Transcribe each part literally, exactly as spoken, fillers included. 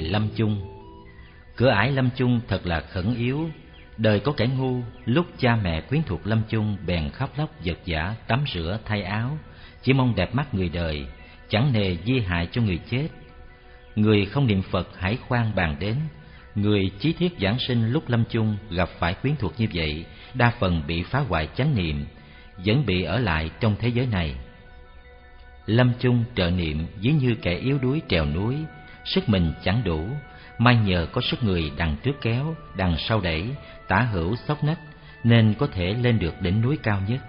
lâm chung. Cửa ải lâm chung thật là khẩn yếu. Đời có kẻ ngu, lúc cha mẹ quyến thuộc lâm chung bèn khóc lóc vật vã tắm rửa thay áo, chỉ mong đẹp mắt người đời, chẳng nề di hại cho người chết. Người không niệm Phật hãy khoan bàn đến. Người chí thiết giảng sinh lúc lâm chung gặp phải quyến thuộc như vậy, đa phần bị phá hoại chánh niệm, vẫn bị ở lại trong thế giới này. Lâm chung trợ niệm ví như kẻ yếu đuối trèo núi, sức mình chẳng đủ, may nhờ có sức người đằng trước kéo, đằng sau đẩy, tả hữu xốc nách, nên có thể lên được đỉnh núi cao nhất.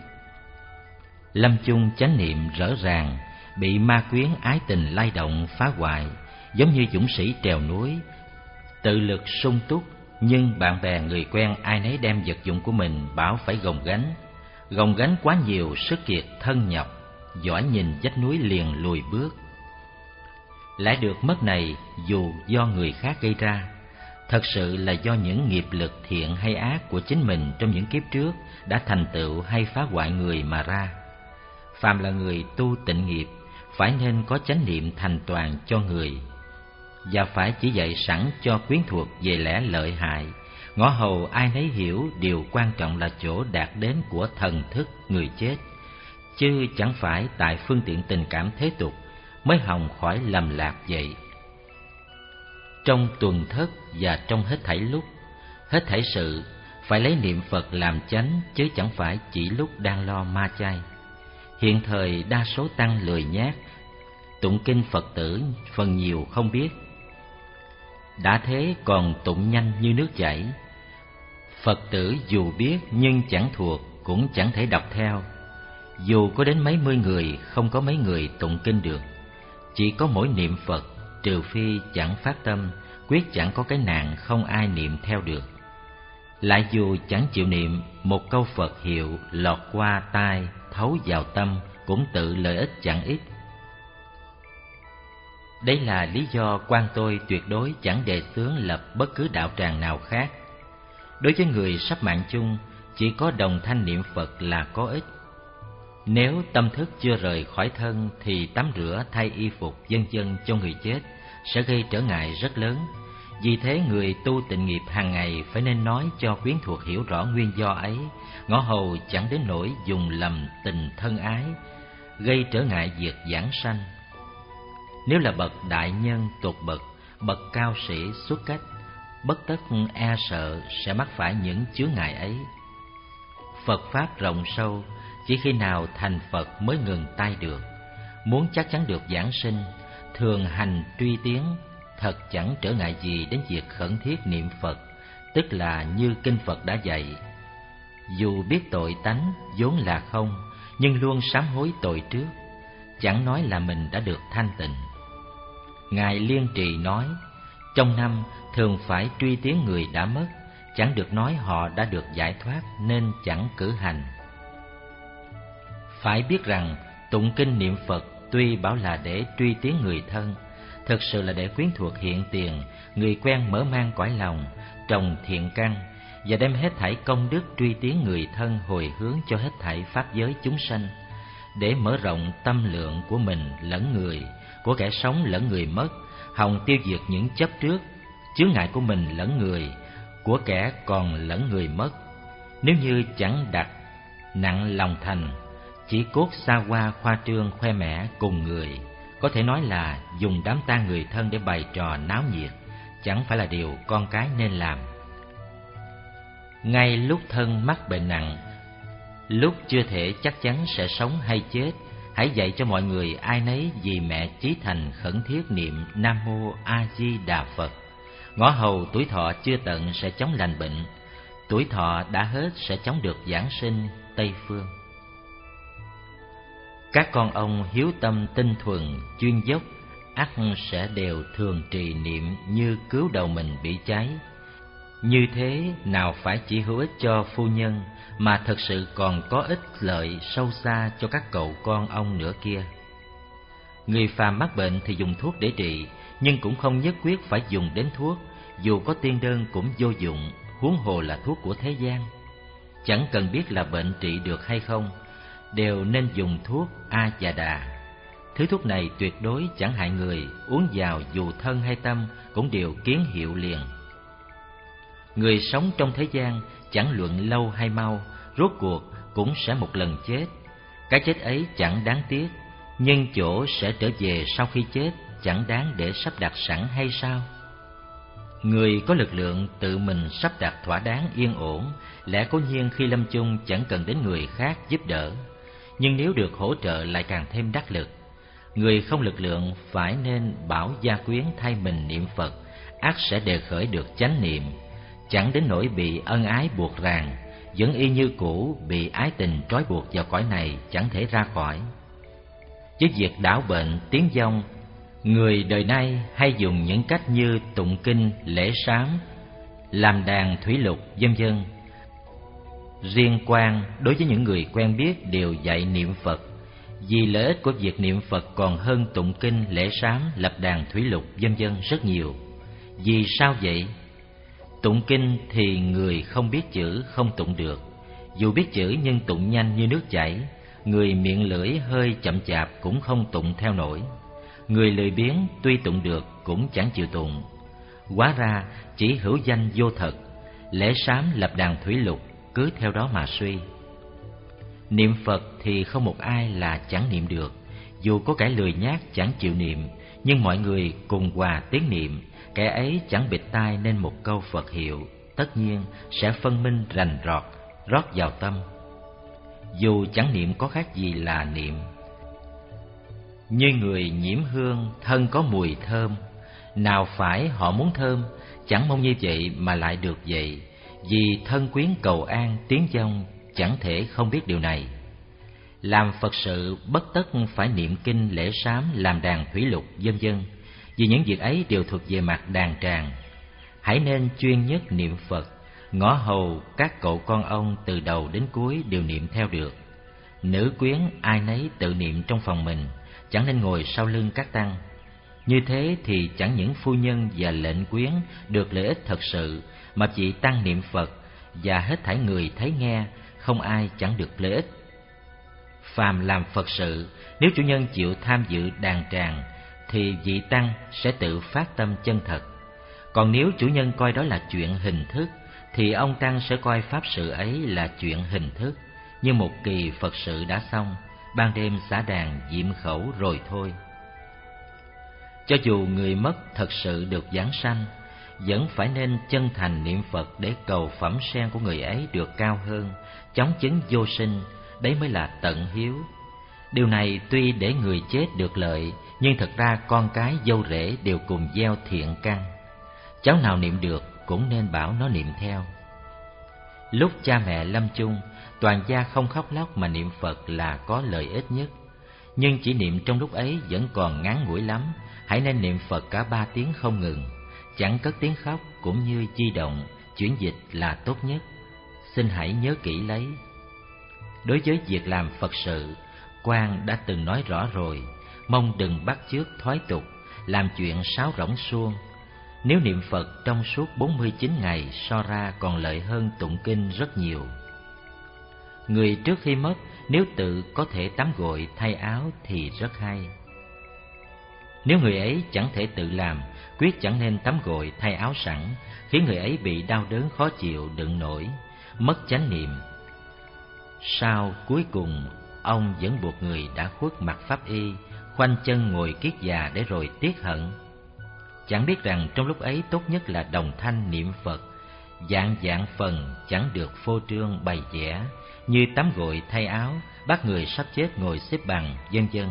Lâm chung chánh niệm rõ ràng, bị ma quyến ái tình lay động phá hoại, giống như dũng sĩ trèo núi, tự lực sung túc, nhưng bạn bè người quen ai nấy đem vật dụng của mình bảo phải gồng gánh. Gồng gánh quá nhiều, sức kiệt thân nhọc, giỏi nhìn vách núi liền lùi bước. Lẽ được mất này dù do người khác gây ra, thật sự là do những nghiệp lực thiện hay ác của chính mình trong những kiếp trước đã thành tựu hay phá hoại người mà ra. Phàm là người tu tịnh nghiệp, phải nên có chánh niệm thành toàn cho người, và phải chỉ dạy sẵn cho quyến thuộc về lẽ lợi hại, ngõ hầu ai nấy hiểu điều quan trọng là chỗ đạt đến của thần thức người chết, chứ chẳng phải tại phương tiện tình cảm thế tục mới hòng khỏi lầm lạc vậy. Trong tuần thất và trong hết thảy lúc, hết thảy sự phải lấy niệm Phật làm chánh, chứ chẳng phải chỉ lúc đang lo ma chay. Hiện thời đa số tăng lười nhác, tụng kinh Phật tử phần nhiều không biết, đã thế còn tụng nhanh như nước chảy. Phật tử dù biết nhưng chẳng thuộc, cũng chẳng thể đọc theo. Dù có đến mấy mươi người, không có mấy người tụng kinh được. Chỉ có mỗi niệm Phật, trừ phi chẳng phát tâm, quyết chẳng có cái nạn không ai niệm theo được. Lại dù chẳng chịu niệm, một câu Phật hiệu lọt qua tai, thấu vào tâm, cũng tự lợi ích chẳng ít. Đây là lý do quan tôi tuyệt đối chẳng đề xướng lập bất cứ đạo tràng nào khác. Đối với người sắp mạng chung, chỉ có đồng thanh niệm Phật là có ích. Nếu tâm thức chưa rời khỏi thân thì tắm rửa thay y phục vân vân cho người chết sẽ gây trở ngại rất lớn. Vì thế người tu tịnh nghiệp hàng ngày phải nên nói cho quyến thuộc hiểu rõ nguyên do ấy, ngõ hầu chẳng đến nỗi dùng lầm tình thân ái, gây trở ngại việc giảng sanh. Nếu là bậc đại nhân tột bậc, bậc cao sĩ xuất cách, bất tất e sợ sẽ mắc phải những chướng ngại ấy. Phật pháp rộng sâu, chỉ khi nào thành Phật mới ngừng tay được. Muốn chắc chắn được giảng sinh, thường hành truy tiến, thật chẳng trở ngại gì đến việc khẩn thiết niệm Phật, tức là như kinh Phật đã dạy. Dù biết tội tánh vốn là không, nhưng luôn sám hối tội trước, chẳng nói là mình đã được thanh tịnh. Ngài Liên Trì nói, trong năm thường phải truy tiến người đã mất, chẳng được nói họ đã được giải thoát nên chẳng cử hành. Phải biết rằng tụng kinh niệm Phật tuy bảo là để truy tiến người thân, thực sự là để quyến thuộc hiện tiền, người quen mở mang cõi lòng, trồng thiện căn và đem hết thảy công đức truy tiến người thân hồi hướng cho hết thảy pháp giới chúng sanh, để mở rộng tâm lượng của mình lẫn người, của kẻ sống lẫn người mất, hòng tiêu diệt những chấp trước, chướng ngại của mình lẫn người, của kẻ còn lẫn người mất. Nếu như chẳng đặt nặng lòng thành, chỉ cốt xa hoa khoa trương khoe mẽ cùng người, có thể nói là dùng đám tang người thân để bày trò náo nhiệt, chẳng phải là điều con cái nên làm. Ngay lúc thân mắc bệnh nặng, lúc chưa thể chắc chắn sẽ sống hay chết, hãy dạy cho mọi người ai nấy vì mẹ chí thành khẩn thiết niệm Nam Mô A Di Đà Phật. Ngõ hầu tuổi thọ chưa tận sẽ chóng lành bệnh, tuổi thọ đã hết sẽ chóng được giảng sinh Tây Phương. Các con ông hiếu tâm tinh thuần, chuyên dốc, ắt sẽ đều thường trì niệm như cứu đầu mình bị cháy. Như thế nào phải chỉ hữu ích cho phu nhân, mà thật sự còn có ích lợi sâu xa cho các cậu con ông nữa kia. Người phàm mắc bệnh thì dùng thuốc để trị, nhưng cũng không nhất quyết phải dùng đến thuốc, dù có tiên đơn cũng vô dụng, huống hồ là thuốc của thế gian. Chẳng cần biết là bệnh trị được hay không, đều nên dùng thuốc A Dạ Đà. Thứ thuốc này tuyệt đối chẳng hại người, uống vào dù thân hay tâm cũng đều kiến hiệu liền. Người sống trong thế gian chẳng luận lâu hay mau, rốt cuộc cũng sẽ một lần chết. Cái chết ấy chẳng đáng tiếc, nhưng chỗ sẽ trở về sau khi chết chẳng đáng để sắp đặt sẵn hay sao? Người có lực lượng tự mình sắp đặt thỏa đáng yên ổn, lẽ cố nhiên khi lâm chung chẳng cần đến người khác giúp đỡ. Nhưng nếu được hỗ trợ lại càng thêm đắc lực. Người không lực lượng phải nên bảo gia quyến thay mình niệm Phật, ắt sẽ đề khởi được chánh niệm, chẳng đến nỗi bị ân ái buộc ràng, vẫn y như cũ bị ái tình trói buộc vào cõi này chẳng thể ra khỏi. Với việc đảo bệnh tiếng vong, người đời nay hay dùng những cách như tụng kinh, lễ sám, làm đàn thủy lục, vân vân. Riêng quan đối với những người quen biết đều dạy niệm Phật, vì lợi ích của việc niệm Phật còn hơn tụng kinh, lễ sám, lập đàn thủy lục, vân vân rất nhiều. Vì sao vậy? Tụng kinh thì người không biết chữ không tụng được, dù biết chữ nhưng tụng nhanh như nước chảy. Người miệng lưỡi hơi chậm chạp cũng không tụng theo nổi. Người lười biếng tuy tụng được cũng chẳng chịu tụng. Hóa ra chỉ hữu danh vô thật, lễ sám lập đàn thủy lục cứ theo đó mà suy. Niệm Phật thì không một ai là chẳng niệm được, dù có kẻ lười nhác chẳng chịu niệm, nhưng mọi người cùng hòa tiếng niệm, kẻ ấy chẳng bịt tai nên một câu Phật hiệu, tất nhiên sẽ phân minh rành rọt, rót vào tâm. Dù chẳng niệm có khác gì là niệm. Như người nhiễm hương, thân có mùi thơm, nào phải họ muốn thơm, chẳng mong như vậy mà lại được vậy, vì thân quyến cầu an tiếng vong chẳng thể không biết điều này. Làm Phật sự bất tất phải niệm kinh, lễ sám, làm đàn thủy lục, vân vân, vì những việc ấy đều thuộc về mặt đàn tràng. Hãy nên chuyên nhất niệm Phật, ngõ hầu các cậu con ông từ đầu đến cuối đều niệm theo được. Nữ quyến ai nấy tự niệm trong phòng mình, chẳng nên ngồi sau lưng các tăng. Như thế thì chẳng những phu nhân và lệnh quyến được lợi ích thật sự, mà chỉ tăng niệm Phật và hết thảy người thấy nghe, không ai chẳng được lợi ích. Phàm làm Phật sự, nếu chủ nhân chịu tham dự đàn tràng thì vị tăng sẽ tự phát tâm chân thật. Còn nếu chủ nhân coi đó là chuyện hình thức thì ông tăng sẽ coi pháp sự ấy là chuyện hình thức, như một kỳ Phật sự đã xong, ban đêm xả đàn diệm khẩu rồi thôi. Cho dù người mất thật sự được vãng sanh, vẫn phải nên chân thành niệm Phật để cầu phẩm sen của người ấy được cao hơn, chóng chứng vô sinh, đấy mới là tận hiếu. Điều này tuy để người chết được lợi, nhưng thật ra con cái dâu rể đều cùng gieo thiện căn. Cháu nào niệm được cũng nên bảo nó niệm theo. Lúc cha mẹ lâm chung, toàn gia không khóc lóc mà niệm Phật là có lợi ích nhất. Nhưng chỉ niệm trong lúc ấy vẫn còn ngắn ngủi lắm, hãy nên niệm Phật cả ba tiếng không ngừng, chẳng cất tiếng khóc cũng như di động, chuyển dịch là tốt nhất. Xin hãy nhớ kỹ lấy. Đối với việc làm Phật sự, Quan đã từng nói rõ rồi, mong đừng bắt chước thoái tục, làm chuyện sáo rỗng suông. Nếu niệm Phật trong suốt bốn mươi chín ngày so ra còn lợi hơn tụng kinh rất nhiều. Người trước khi mất nếu tự có thể tắm gội thay áo thì rất hay. Nếu người ấy chẳng thể tự làm, quyết chẳng nên tắm gội thay áo sẵn, khiến người ấy bị đau đớn khó chịu đựng nổi, mất chánh niệm. Sau cuối cùng ông vẫn buộc người đã khuất mặc pháp y, khoanh chân ngồi kiết già để rồi tiếc hận. Chẳng biết rằng trong lúc ấy tốt nhất là đồng thanh niệm Phật, dạng dạng phần chẳng được phô trương bày vẽ, như tắm gội thay áo, bắt người sắp chết ngồi xếp bằng, vân vân.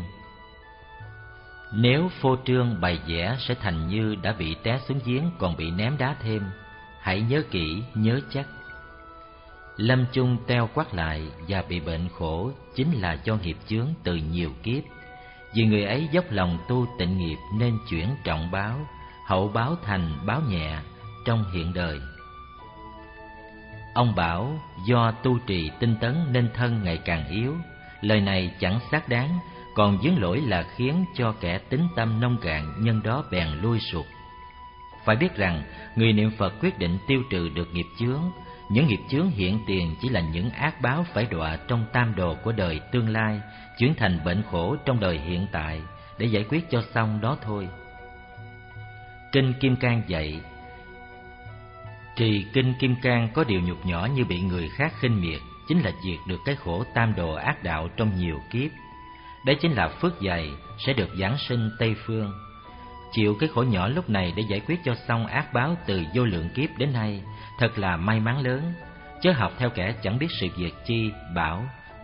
Nếu phô trương bày vẽ sẽ thành như đã bị té xuống giếng còn bị ném đá thêm. Hãy nhớ kỹ, nhớ chắc. Lâm chung teo quắt lại và bị bệnh khổ chính là do nghiệp chướng từ nhiều kiếp. Vì người ấy dốc lòng tu tịnh nghiệp nên chuyển trọng báo, hậu báo thành báo nhẹ trong hiện đời. Ông bảo do tu trì tinh tấn nên thân ngày càng yếu. Lời này chẳng xác đáng, còn vướng lỗi là khiến cho kẻ tính tâm nông cạn nhân đó bèn lui sụt. Phải biết rằng người niệm Phật quyết định tiêu trừ được nghiệp chướng. Những nghiệp chướng hiện tiền chỉ là những ác báo phải đọa trong tam đồ của đời tương lai, chuyển thành bệnh khổ trong đời hiện tại, để giải quyết cho xong đó thôi. Kinh Kim Cang dạy, trì kinh Kim Cang có điều nhục nhã như bị người khác khinh miệt, chính là diệt được cái khổ tam đồ ác đạo trong nhiều kiếp. Đấy chính là phước dày sẽ được giáng sinh Tây Phương. Chịu cái khổ nhỏ lúc này để giải quyết cho xong ác báo từ vô lượng kiếp đến nay, thật là may mắn lớn. Chớ học theo kẻ chẳng biết sự việc chi, bảo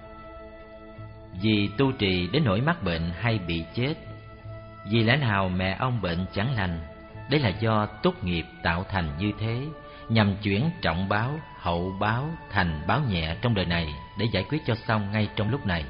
vì tu trì đến nỗi mắc bệnh hay bị chết. Vì lẽ nào mẹ ông bệnh chẳng lành? Đấy là do túc nghiệp tạo thành như thế, nhằm chuyển trọng báo, hậu báo thành báo nhẹ trong đời này để giải quyết cho xong ngay trong lúc này.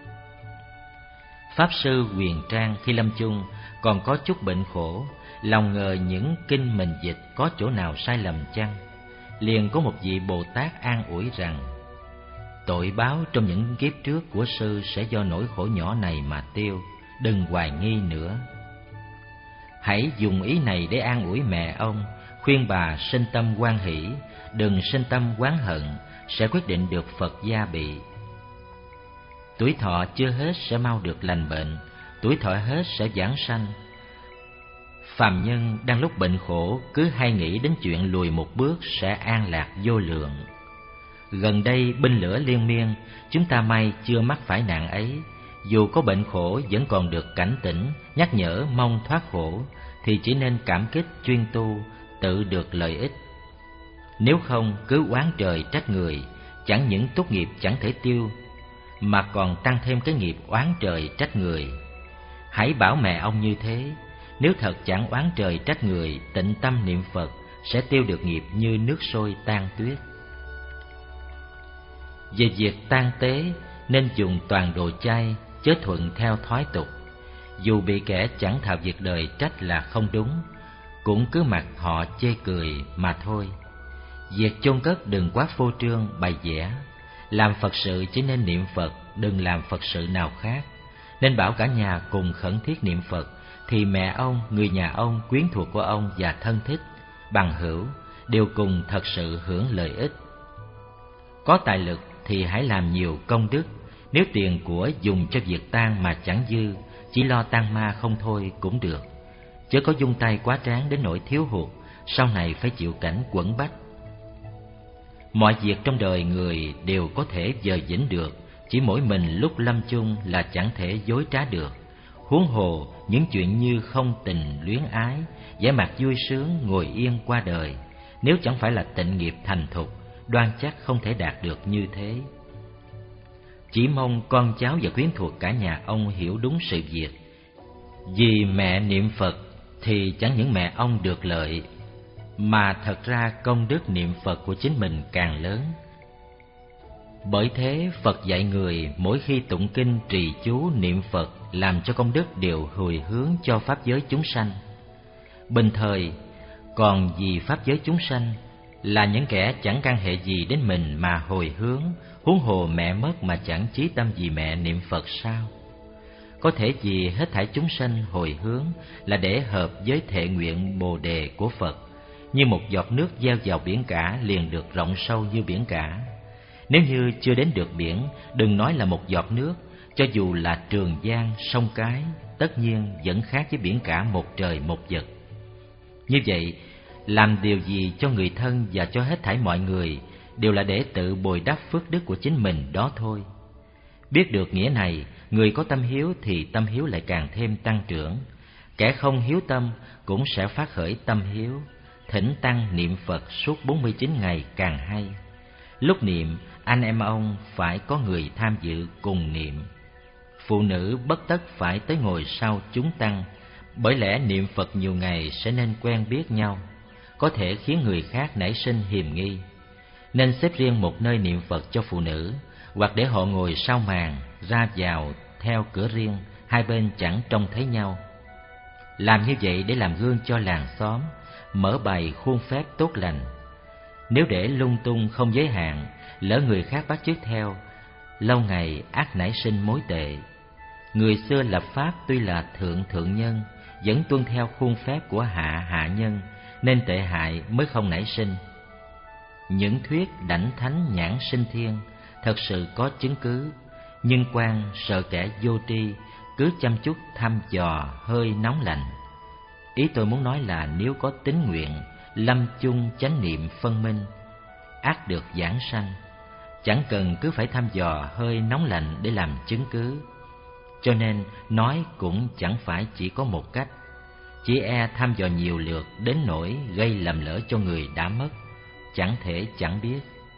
Pháp sư Huyền Trang khi lâm chung còn có chút bệnh khổ, lòng ngờ những kinh mình dịch có chỗ nào sai lầm chăng? Liền có một vị Bồ Tát an ủi rằng, tội báo trong những kiếp trước của sư sẽ do nỗi khổ nhỏ này mà tiêu, đừng hoài nghi nữa. Hãy dùng ý này để an ủi mẹ ông, khuyên bà sinh tâm hoan hỷ, đừng sinh tâm oán hận, sẽ quyết định được Phật gia bị. Tuổi thọ chưa hết sẽ mau được lành bệnh, tuổi thọ hết sẽ vãng sanh. Phàm nhân đang lúc bệnh khổ cứ hay nghĩ đến chuyện lùi một bước sẽ an lạc vô lượng. Gần đây binh lửa liên miên, chúng ta may chưa mắc phải nạn ấy. Dù có bệnh khổ vẫn còn được cảnh tỉnh, nhắc nhở mong thoát khổ, thì chỉ nên cảm kích chuyên tu, tự được lợi ích. Nếu không cứ oán trời trách người, chẳng những tốt nghiệp chẳng thể tiêu, mà còn tăng thêm cái nghiệp oán trời trách người. Hãy bảo mẹ ông như thế, nếu thật chẳng oán trời trách người, tịnh tâm niệm Phật sẽ tiêu được nghiệp như nước sôi tan tuyết. Về việc tang tế nên dùng toàn đồ chay, chớ thuận theo thói tục. Dù bị kẻ chẳng thạo việc đời trách là không đúng, cũng cứ mặc họ chê cười mà thôi. Việc chôn cất đừng quá phô trương bày vẽ. Làm Phật sự chỉ nên niệm Phật, đừng làm Phật sự nào khác. Nên bảo cả nhà cùng khẩn thiết niệm Phật, thì mẹ ông, người nhà ông, quyến thuộc của ông và thân thích, bằng hữu đều cùng thật sự hưởng lợi ích. Có tài lực thì hãy làm nhiều công đức. Nếu tiền của dùng cho việc tang mà chẳng dư, chỉ lo tang ma không thôi cũng được. Chớ có dung tay quá tráng đến nỗi thiếu hụt, sau này phải chịu cảnh quẫn bách. Mọi việc trong đời người đều có thể dời dĩnh được, chỉ mỗi mình lúc lâm chung là chẳng thể dối trá được. Huống hồ những chuyện như không tình luyến ái, vẻ mặt vui sướng ngồi yên qua đời, nếu chẳng phải là tịnh nghiệp thành thục, đoan chắc không thể đạt được như thế. Chỉ mong con cháu và quyến thuộc cả nhà ông hiểu đúng sự việc. Vì mẹ niệm Phật thì chẳng những mẹ ông được lợi, mà thật ra công đức niệm Phật của chính mình càng lớn. Bởi thế Phật dạy người mỗi khi tụng kinh trì chú niệm Phật làm cho công đức đều hồi hướng cho pháp giới chúng sanh. Bình thời còn vì pháp giới chúng sanh là những kẻ chẳng can hệ gì đến mình mà hồi hướng, huống hồ mẹ mất mà chẳng chí tâm vì mẹ niệm Phật sao? Có thể vì hết thảy chúng sanh hồi hướng là để hợp với thệ nguyện Bồ đề của Phật, như một giọt nước gieo vào biển cả liền được rộng sâu như biển cả. Nếu như chưa đến được biển, đừng nói là một giọt nước, cho dù là Trường Giang, sông Cái, tất nhiên vẫn khác với biển cả một trời một vực. Như vậy, làm điều gì cho người thân và cho hết thảy mọi người đều là để tự bồi đắp phước đức của chính mình đó thôi. Biết được nghĩa này, người có tâm hiếu thì tâm hiếu lại càng thêm tăng trưởng. Kẻ không hiếu tâm cũng sẽ phát khởi tâm hiếu. Thỉnh tăng niệm Phật suốt bốn mươi chín ngày càng hay. Lúc niệm, anh em ông phải có người tham dự cùng niệm. Phụ nữ bất tất phải tới ngồi sau chúng tăng, bởi lẽ niệm Phật nhiều ngày sẽ nên quen biết nhau, có thể khiến người khác nảy sinh hiềm nghi. Nên xếp riêng một nơi niệm Phật cho phụ nữ, hoặc để họ ngồi sau màn, ra vào theo cửa riêng, hai bên chẳng trông thấy nhau. Làm như vậy để làm gương cho làng xóm, mở bày khuôn phép tốt lành. Nếu để lung tung không giới hạn, lỡ người khác bắt chước theo, lâu ngày ác nảy sinh mối tệ. Người xưa lập pháp tuy là thượng thượng nhân, vẫn tuân theo khuôn phép của hạ hạ nhân, nên tệ hại mới không nảy sinh. Những thuyết đảnh thánh nhãn sinh thiên thật sự có chứng cứ, nhưng quan sợ kẻ vô tri, cứ chăm chút thăm dò hơi nóng lạnh. Ý tôi muốn nói là nếu có tín nguyện lâm chung chánh niệm phân minh, ắt được giảng sanh, chẳng cần cứ phải thăm dò hơi nóng lạnh để làm chứng cứ. Cho nên nói cũng chẳng phải chỉ có một cách, chỉ e thăm dò nhiều lượt đến nỗi gây lầm lỡ cho người đã mất, chẳng thể chẳng biết.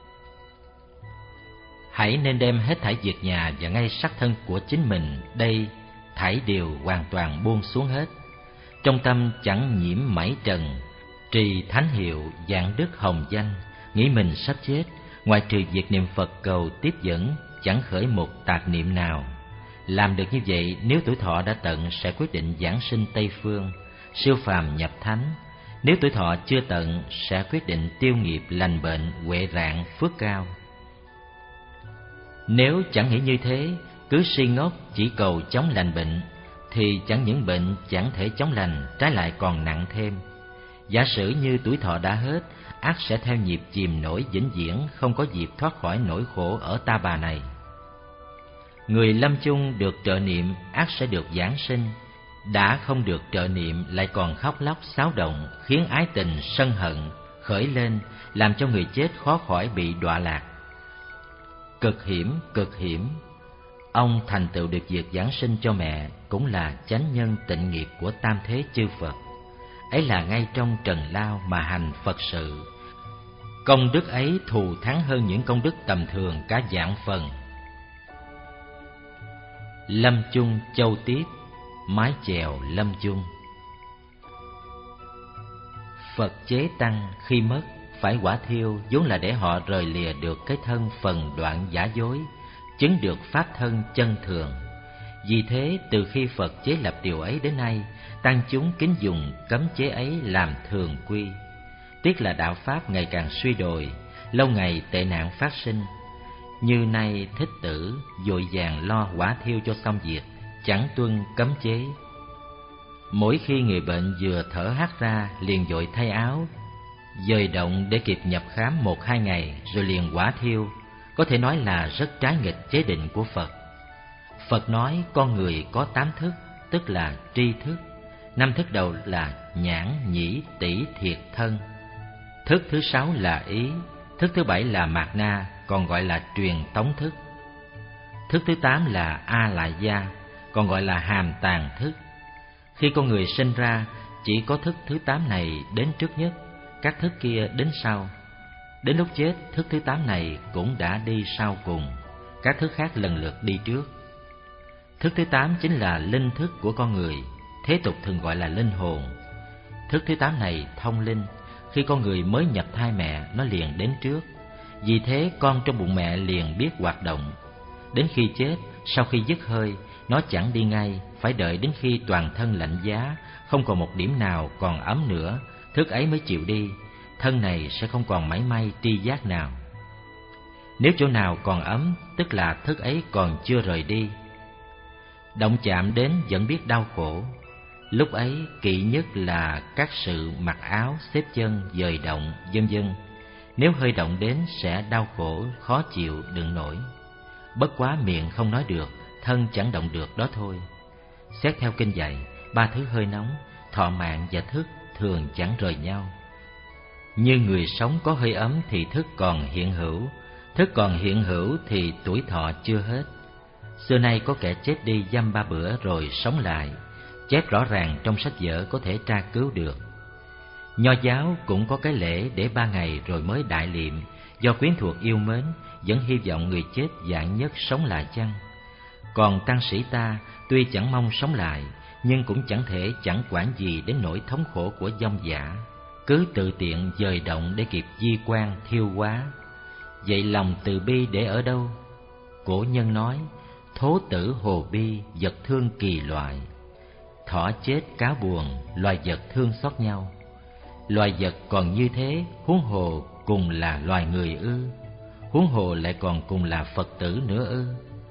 Hãy nên đem hết thảy việc nhà và ngay sắc thân của chính mình đây thảy đều hoàn toàn buông xuống hết. Trong tâm chẳng nhiễm mảy trần, trì thánh hiệu dạng đức hồng danh, nghĩ mình sắp chết, ngoài trừ việc niệm Phật cầu tiếp dẫn, chẳng khởi một tạp niệm nào. Làm được như vậy, nếu tuổi thọ đã tận sẽ quyết định giảng sinh Tây Phương, siêu phàm nhập thánh. Nếu tuổi thọ chưa tận sẽ quyết định tiêu nghiệp lành bệnh, huệ rạng, phước cao. Nếu chẳng nghĩ như thế, cứ si ngốc chỉ cầu chống lành bệnh, thì chẳng những bệnh chẳng thể chống lành, trái lại còn nặng thêm. Giả sử như tuổi thọ đã hết, ắt sẽ theo nhịp chìm nổi vĩnh viễn, không có dịp thoát khỏi nỗi khổ ở ta bà này. Người lâm chung được trợ niệm ắt sẽ được giảng sinh, đã không được trợ niệm lại còn khóc lóc xáo động, khiến ái tình sân hận khởi lên, làm cho người chết khó khỏi bị đọa lạc. Cực hiểm, cực hiểm. Ông thành tựu được việc giảng sinh cho mẹ cũng là chánh nhân tịnh nghiệp của tam thế chư Phật. Ấy là ngay trong trần lao mà hành Phật sự. Công đức ấy thù thắng hơn những công đức tầm thường cả vạn phần. Lâm chung châu tiếp, mái chèo lâm chung. Phật chế tăng khi mất phải quả thiêu, vốn là để họ rời lìa được cái thân phần đoạn giả dối, chứng được pháp thân chân thường. Vì thế từ khi Phật chế lập điều ấy đến nay, tăng chúng kính dùng cấm chế ấy làm thường quy. Tiếc là đạo pháp ngày càng suy đồi, lâu ngày tệ nạn phát sinh. Như nay Thích Tử vội vàng lo quả thiêu cho xong việc, chẳng tuân cấm chế. Mỗi khi người bệnh vừa thở hắt ra, liền vội thay áo, dời động để kịp nhập khám một hai ngày, rồi liền quả thiêu. Có thể nói là rất trái nghịch chế định của Phật. Phật nói con người có tám thức, tức là tri thức. Năm thức đầu là nhãn, nhĩ, tỷ, thiệt, thân. Thức thứ sáu là ý. Thức thứ bảy là mạt na, còn gọi là truyền tống thức. Thức thứ tám là a lại gia, còn gọi là hàm tàng thức. Khi con người sinh ra, chỉ có thức thứ tám này đến trước nhất, các thức kia đến sau. Đến lúc chết, thức thứ tám này cũng đã đi sau cùng, các thức khác lần lượt đi trước. Thức thứ tám chính là linh thức của con người, thế tục thường gọi là linh hồn. Thức thứ tám này thông linh, khi con người mới nhập thai mẹ, nó liền đến trước. Vì thế con trong bụng mẹ liền biết hoạt động. Đến khi chết, sau khi dứt hơi, nó chẳng đi ngay, phải đợi đến khi toàn thân lạnh giá, không còn một điểm nào còn ấm nữa, thức ấy mới chịu đi. Thân này sẽ không còn mảy may tri giác nào. Nếu chỗ nào còn ấm, tức là thức ấy còn chưa rời đi. Động chạm đến vẫn biết đau khổ. Lúc ấy kỵ nhất là các sự mặc áo, xếp chân, dời động, vân vân. Nếu hơi động đến sẽ đau khổ, khó chịu, đựng nổi. Bất quá miệng không nói được, thân chẳng động được đó thôi. Xét theo kinh dạy, ba thứ hơi nóng, thọ mạng và thức thường chẳng rời nhau. Như người sống có hơi ấm thì thức còn hiện hữu, thức còn hiện hữu thì tuổi thọ chưa hết. Xưa nay có kẻ chết đi dăm ba bữa rồi sống lại, chép rõ ràng trong sách vở có thể tra cứu được. Nho giáo cũng có cái lễ để ba ngày rồi mới đại liệm, do quyến thuộc yêu mến, vẫn hy vọng người chết vạn nhất sống lại chăng. Còn tăng sĩ ta tuy chẳng mong sống lại, nhưng cũng chẳng thể chẳng quản gì đến nỗi thống khổ của vong dã, cứ tự tiện dời động để kịp di quan thiêu hóa. Vậy lòng từ bi để ở đâu? Cổ nhân nói, thố tử hồ bi, vật thương kỳ loại. Thỏ chết cá buồn, loài vật thương xót nhau. Loài vật còn như thế, huống hồ cùng là loài người ư? Huống hồ lại còn cùng là Phật tử nữa ư?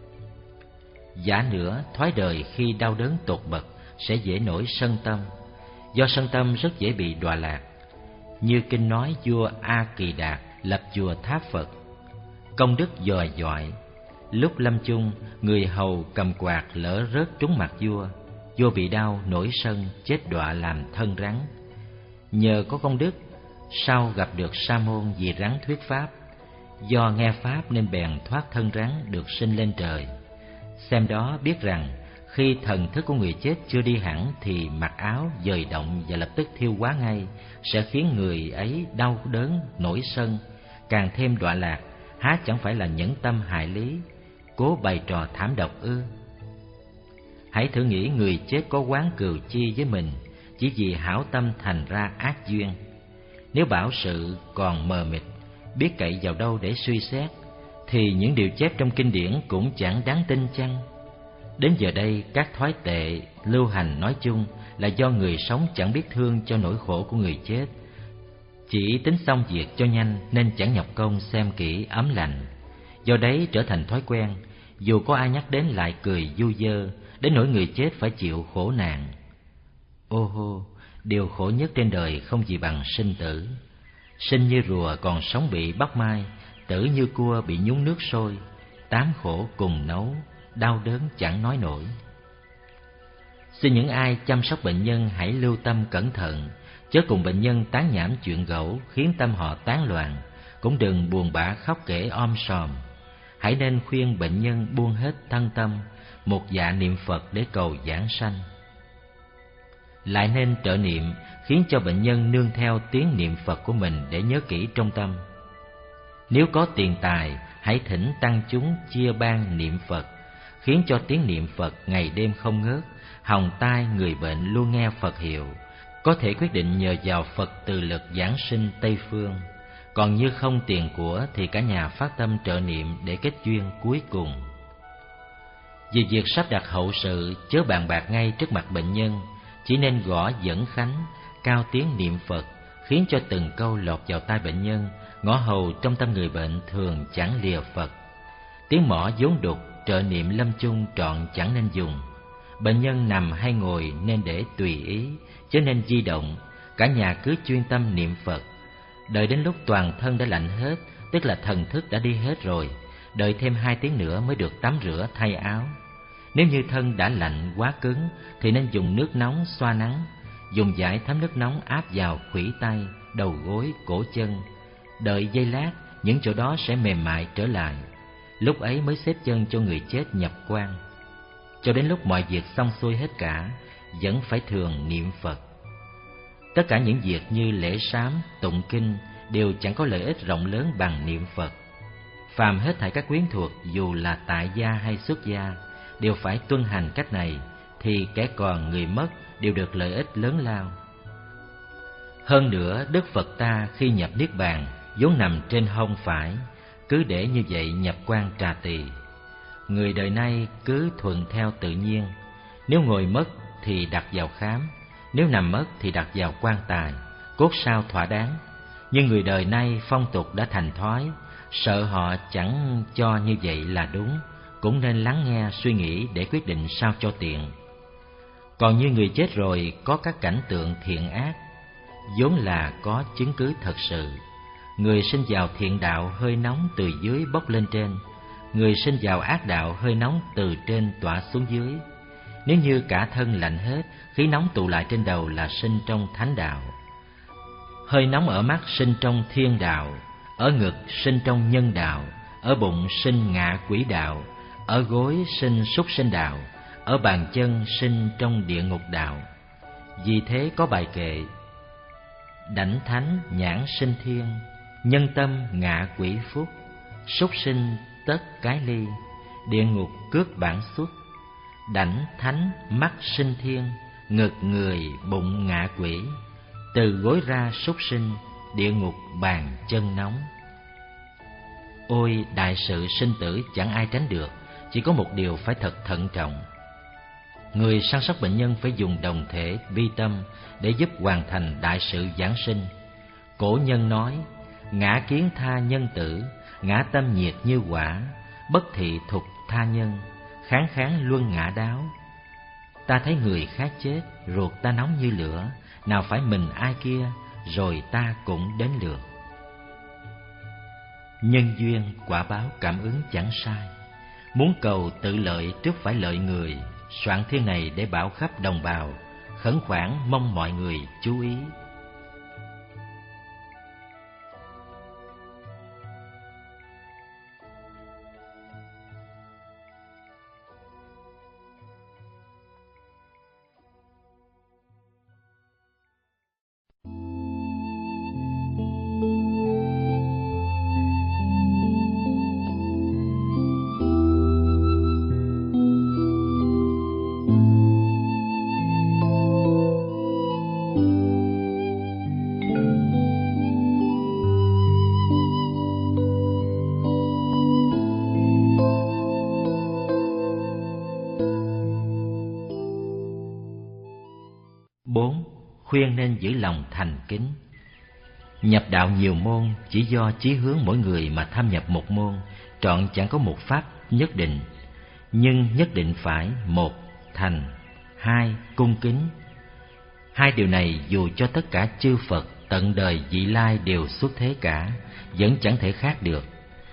Giả nữa, thoái đời khi đau đớn tột bậc sẽ dễ nổi sân tâm. Do sân tâm rất dễ bị đọa lạc. Như kinh nói vua A Kỳ Đạt lập chùa tháp Phật, công đức dòi dọi, Lúc lâm chung, người hầu cầm quạt lỡ rớt trúng mặt vua. Vua bị đau nổi sân, chết đọa làm thân rắn. Nhờ có công đức, sau gặp được Sa môn vì rắn thuyết pháp. Do nghe pháp nên bèn thoát thân rắn, được sinh lên trời. Xem đó biết rằng khi thần thức của người chết chưa đi hẳn thì mặc áo dời động và lập tức thiêu hóa ngay, sẽ khiến người ấy đau đớn nổi sân, càng thêm đọa lạc. Há chẳng phải là nhẫn tâm hại lý, cố bày trò thảm độc ư? Hãy thử nghĩ người chết có oán cừu chi với mình, chỉ vì hảo tâm thành ra ác duyên. Nếu bảo sự còn mờ mịt, biết cậy vào đâu để suy xét, thì những điều chép trong kinh điển cũng chẳng đáng tin chăng? Đến giờ đây, các thoái tệ lưu hành nói chung là do người sống chẳng biết thương cho nỗi khổ của người chết, chỉ tính xong việc cho nhanh nên chẳng nhọc công xem kỹ ấm lạnh. Do đấy trở thành thói quen, dù có ai nhắc đến lại cười du dơ, đến nỗi người chết phải chịu khổ nạn. Ô hô, điều khổ nhất trên đời không gì bằng sinh tử. Sinh như rùa còn sống bị bắt mai, tử như cua bị nhúng nước sôi, tám khổ cùng nấu, đau đớn chẳng nói nổi. Xin những ai chăm sóc bệnh nhân hãy lưu tâm cẩn thận, chớ cùng bệnh nhân tán nhảm chuyện gẫu khiến tâm họ tán loạn, cũng đừng buồn bã khóc kể om sòm. Hãy nên khuyên bệnh nhân buông hết thân tâm, một dạ niệm Phật để cầu giảng sanh. Lại nên trợ niệm, khiến cho bệnh nhân nương theo tiếng niệm Phật của mình để nhớ kỹ trong tâm. Nếu có tiền tài, hãy thỉnh tăng chúng chia ban niệm Phật, khiến cho tiếng niệm Phật ngày đêm không ngớt, hồng tai người bệnh luôn nghe Phật hiệu, có thể quyết định nhờ vào Phật từ lực giảng sinh Tây Phương. Còn như không tiền của thì cả nhà phát tâm trợ niệm để kết duyên cuối cùng. Vì việc sắp đặt hậu sự, chớ bàn bạc ngay trước mặt bệnh nhân, chỉ nên gõ dẫn khánh, cao tiếng niệm Phật, khiến cho từng câu lọt vào tai bệnh nhân, ngõ hầu trong tâm người bệnh thường chẳng lìa Phật. Tiếng mõ vốn đục, trợ niệm lâm chung trọn chẳng nên dùng. Bệnh nhân nằm hay ngồi nên để tùy ý, chớ nên di động, cả nhà cứ chuyên tâm niệm Phật. Đợi đến lúc toàn thân đã lạnh hết, tức là thần thức đã đi hết rồi, đợi thêm hai tiếng nữa mới được tắm rửa thay áo. Nếu như thân đã lạnh quá cứng thì nên dùng nước nóng xoa nắng, dùng dải thấm nước nóng áp vào khuỷu tay, đầu gối, cổ chân. Đợi giây lát, những chỗ đó sẽ mềm mại trở lại. Lúc ấy mới xếp chân cho người chết nhập quan. Cho đến lúc mọi việc xong xuôi hết cả, vẫn phải thường niệm Phật. Tất cả những việc như lễ sám, tụng kinh đều chẳng có lợi ích rộng lớn bằng niệm Phật. Phàm hết thảy các quyến thuộc, dù là tại gia hay xuất gia, đều phải tuân hành cách này, thì kẻ còn người mất đều được lợi ích lớn lao. Hơn nữa, Đức Phật ta khi nhập Niết Bàn vốn nằm trên hông phải, cứ để như vậy nhập quan Trà Tỳ. Người đời nay cứ thuận theo tự nhiên, nếu ngồi mất thì đặt vào khám, nếu nằm mất thì đặt vào quan tài, cốt sao thỏa đáng. Nhưng người đời nay phong tục đã thành thói, sợ họ chẳng cho như vậy là đúng, cũng nên lắng nghe suy nghĩ để quyết định sao cho tiện. Còn như người chết rồi có các cảnh tượng thiện ác, vốn là có chứng cứ thật sự. Người sinh vào thiện đạo hơi nóng từ dưới bốc lên trên, người sinh vào ác đạo hơi nóng từ trên tỏa xuống dưới. Nếu như cả thân lạnh hết, khí nóng tụ lại trên đầu là sinh trong thánh đạo. Hơi nóng ở mắt sinh trong thiên đạo, ở ngực sinh trong nhân đạo, ở bụng sinh ngạ quỷ đạo, ở gối sinh súc sinh đạo, ở bàn chân sinh trong địa ngục đạo. Vì thế có bài kệ: đảnh thánh nhãn sinh thiên, nhân tâm ngạ quỷ phúc, súc sinh tất cái ly, địa ngục cước bản xuất. Đảnh thánh mắt sinh thiên, ngực người bụng ngạ quỷ, từ gối ra súc sinh, địa ngục bàn chân nóng. Ôi, đại sự sinh tử chẳng ai tránh được, chỉ có một điều phải thật thận trọng. Người săn sóc bệnh nhân phải dùng đồng thể bi tâm để giúp hoàn thành đại sự giảng sinh. Cổ nhân nói: ngã kiến tha nhân tử, ngã tâm nhiệt như hỏa, bất thị thục tha nhân, kháng kháng luân ngã đáo. Ta thấy người khác chết, ruột ta nóng như lửa, nào phải mình ai kia, rồi ta cũng đến lượt. Nhân duyên quả báo cảm ứng chẳng sai, Muốn cầu tự lợi trước phải lợi người, soạn thiên này để bảo khắp đồng bào, khẩn khoản mong mọi người chú ý. Bốn, khuyên nên giữ lòng thành kính. Nhập đạo nhiều môn chỉ do chí hướng mỗi người mà tham nhập một môn, trọn chẳng có một pháp nhất định. Nhưng nhất định phải: một, thành; hai, cung kính. Hai điều này dù cho tất cả chư Phật tận đời vị lai đều xuất thế cả, vẫn chẳng thể khác được.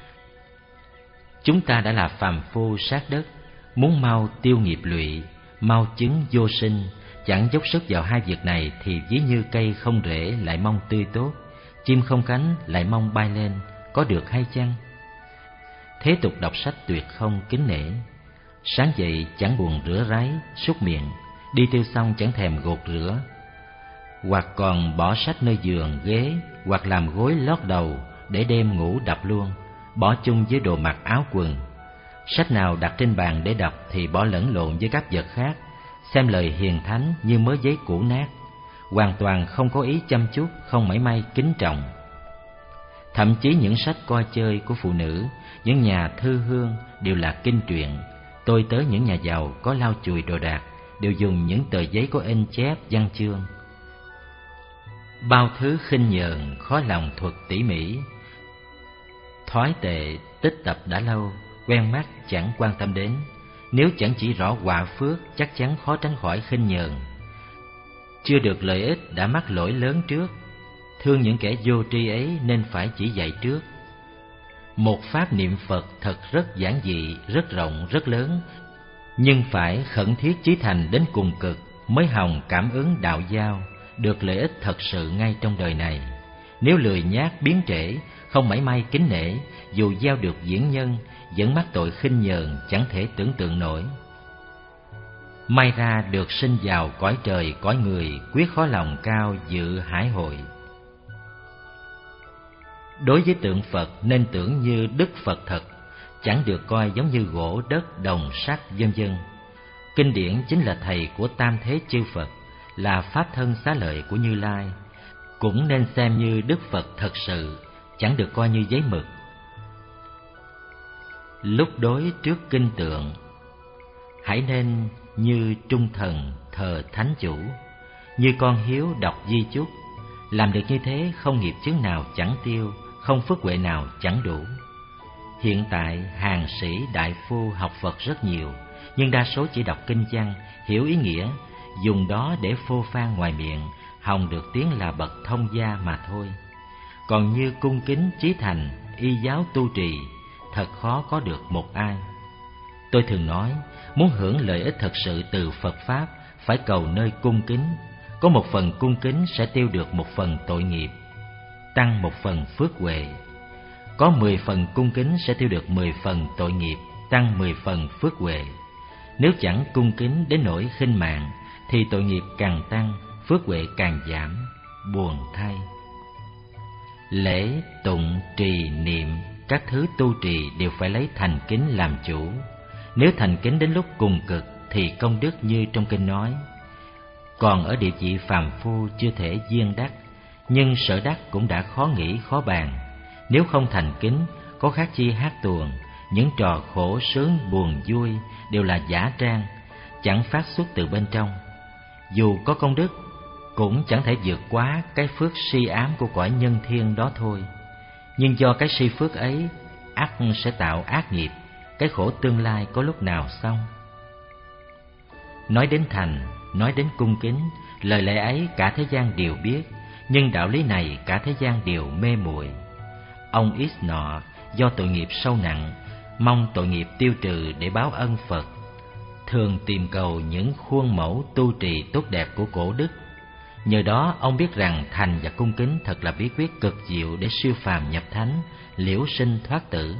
Chúng ta đã là phàm phu sát đất, muốn mau tiêu nghiệp lụy, mau chứng vô sinh, chẳng dốc sức vào hai việc này thì ví như cây không rễ lại mong tươi tốt, chim không cánh lại mong bay lên, có được hay chăng? Thế tục đọc sách tuyệt không kính nể, sáng dậy chẳng buồn rửa ráy, súc miệng, đi tiêu xong chẳng thèm gột rửa, hoặc còn bỏ sách nơi giường ghế, hoặc làm gối lót đầu để đêm ngủ đập luôn, bỏ chung với đồ mặc áo quần. Sách nào đặt trên bàn để đọc thì bỏ lẫn lộn với các vật khác, xem lời hiền thánh như mớ giấy cũ nát, hoàn toàn không có ý chăm chút, không mảy may kính trọng. Thậm chí những sách coi chơi của phụ nữ, những nhà thư hương đều là kinh truyện. Tôi tới những nhà giàu có lau chùi đồ đạc đều dùng những tờ giấy có in chép văn chương. Bao thứ khinh nhờn, khó lòng thuật tỉ mỉ. Thói tệ tích tập đã lâu, quen mắt chẳng quan tâm đến. Nếu chẳng chỉ rõ họa phước, chắc chắn khó tránh khỏi khinh nhờn. Chưa được lợi ích đã mắc lỗi lớn trước, thương những kẻ vô tri ấy nên phải chỉ dạy trước. Một pháp niệm Phật thật rất giản dị, rất rộng, rất lớn, nhưng phải khẩn thiết chí thành đến cùng cực mới hòng cảm ứng đạo giao, được lợi ích thật sự ngay trong đời này. Nếu lười nhác biến trễ, không mảy may kính nể, dù giao được diễn nhân, vẫn mắc tội khinh nhờn chẳng thể tưởng tượng nổi. May ra được sinh vào cõi trời cõi người, quyết khó lòng cao dự hải hội. Đối với tượng Phật nên tưởng như Đức Phật thật, chẳng được coi giống như gỗ đất đồng sắt vân vân. Kinh điển chính là thầy của tam thế chư Phật, là pháp thân xá lợi của Như Lai, cũng nên xem như Đức Phật thật sự, chẳng được coi như giấy mực. Lúc đối trước kinh tượng, hãy nên như trung thần thờ thánh chủ, như con hiếu đọc di chúc. Làm được như thế, không nghiệp chướng nào chẳng tiêu, không phước huệ nào chẳng đủ. Hiện tại hàng sĩ đại phu học Phật rất nhiều, nhưng đa số chỉ đọc kinh văn, hiểu ý nghĩa, dùng đó để phô phan ngoài miệng, hòng được tiếng là bậc thông gia mà thôi. Còn như cung kính chí thành, y giáo tu trì, thật khó có được một ai. Tôi thường nói, muốn hưởng lợi ích thật sự từ Phật Pháp, phải cầu nơi cung kính. Có một phần cung kính sẽ tiêu được một phần tội nghiệp, tăng một phần phước huệ. Có mười phần cung kính sẽ tiêu được mười phần tội nghiệp, tăng mười phần phước huệ. Nếu chẳng cung kính đến nỗi khinh mạng, thì tội nghiệp càng tăng, phước huệ càng giảm, buồn thay. Lễ, tụng, trì, niệm, các thứ tu trì đều phải lấy thành kính làm chủ. Nếu thành kính đến lúc cùng cực thì công đức như trong kinh nói. Còn ở địa vị phàm phu chưa thể viên đắc, nhưng sở đắc cũng đã khó nghĩ khó bàn. Nếu không thành kính, có khác chi hát tuồng, những trò khổ sướng buồn vui đều là giả trang, chẳng phát xuất từ bên trong. Dù có công đức, cũng chẳng thể vượt quá cái phước si ám của cõi nhân thiên đó thôi. Nhưng do cái si phước ấy, ắt sẽ tạo ác nghiệp, cái khổ tương lai có lúc nào xong. Nói đến thành, nói đến cung kính, lời lẽ ấy cả thế gian đều biết, nhưng đạo lý này cả thế gian đều mê muội. Ông X nọ do tội nghiệp sâu nặng, mong tội nghiệp tiêu trừ để báo ân Phật, thường tìm cầu những khuôn mẫu tu trì tốt đẹp của cổ đức. Nhờ đó ông biết rằng thành và cung kính thật là bí quyết cực diệu để siêu phàm nhập thánh, liễu sinh thoát tử.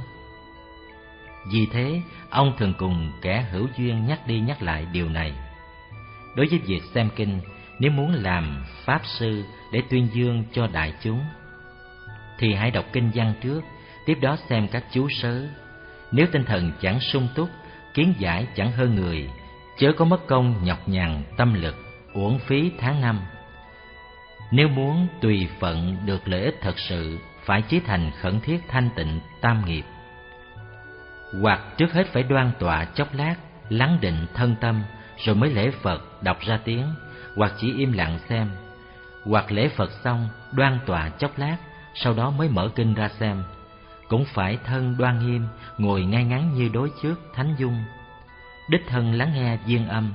Vì thế, ông thường cùng kẻ hữu duyên nhắc đi nhắc lại điều này. Đối với việc xem kinh, nếu muốn làm pháp sư để tuyên dương cho đại chúng, thì hãy đọc kinh văn trước, tiếp đó xem các chú sớ. Nếu tinh thần chẳng sung túc, kiến giải chẳng hơn người, chớ có mất công nhọc nhằn tâm lực, uổng phí tháng năm. Nếu muốn tùy phận được lợi ích thật sự, phải chí thành khẩn thiết thanh tịnh tam nghiệp. Hoặc trước hết phải đoan tọa chốc lát, lắng định thân tâm, rồi mới lễ Phật đọc ra tiếng, hoặc chỉ im lặng xem. Hoặc lễ Phật xong, đoan tọa chốc lát, sau đó mới mở kinh ra xem. Cũng phải thân đoan nghiêm, ngồi ngay ngắn như đối trước thánh dung, đích thân lắng nghe duyên âm,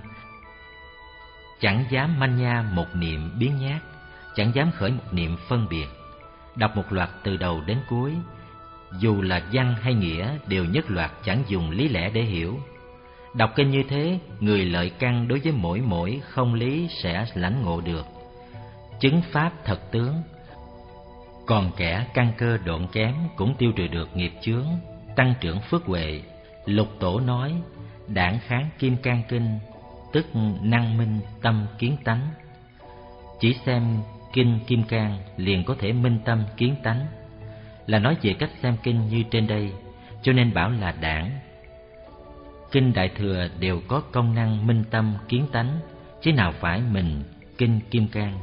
chẳng dám manh nha một niệm biến nhát, chẳng dám khởi một niệm phân biệt. Đọc một loạt từ đầu đến cuối, dù là văn hay nghĩa đều nhất loạt, chẳng dùng lý lẽ để hiểu. Đọc kinh như thế, người lợi căn đối với mỗi mỗi không lý sẽ lãnh ngộ được, chứng pháp thật tướng. Còn kẻ căn cơ độn kém cũng tiêu trừ được nghiệp chướng, tăng trưởng phước huệ. Lục Tổ nói: đản kháng kim cang kinh, tức năng minh tâm kiến tánh. Chỉ xem kinh kim cang liền có thể minh tâm kiến tánh, là nói về cách xem kinh như trên đây, cho nên bảo là đản. Kinh Đại Thừa đều có công năng minh tâm kiến tánh, chứ nào phải mình kinh kim cang.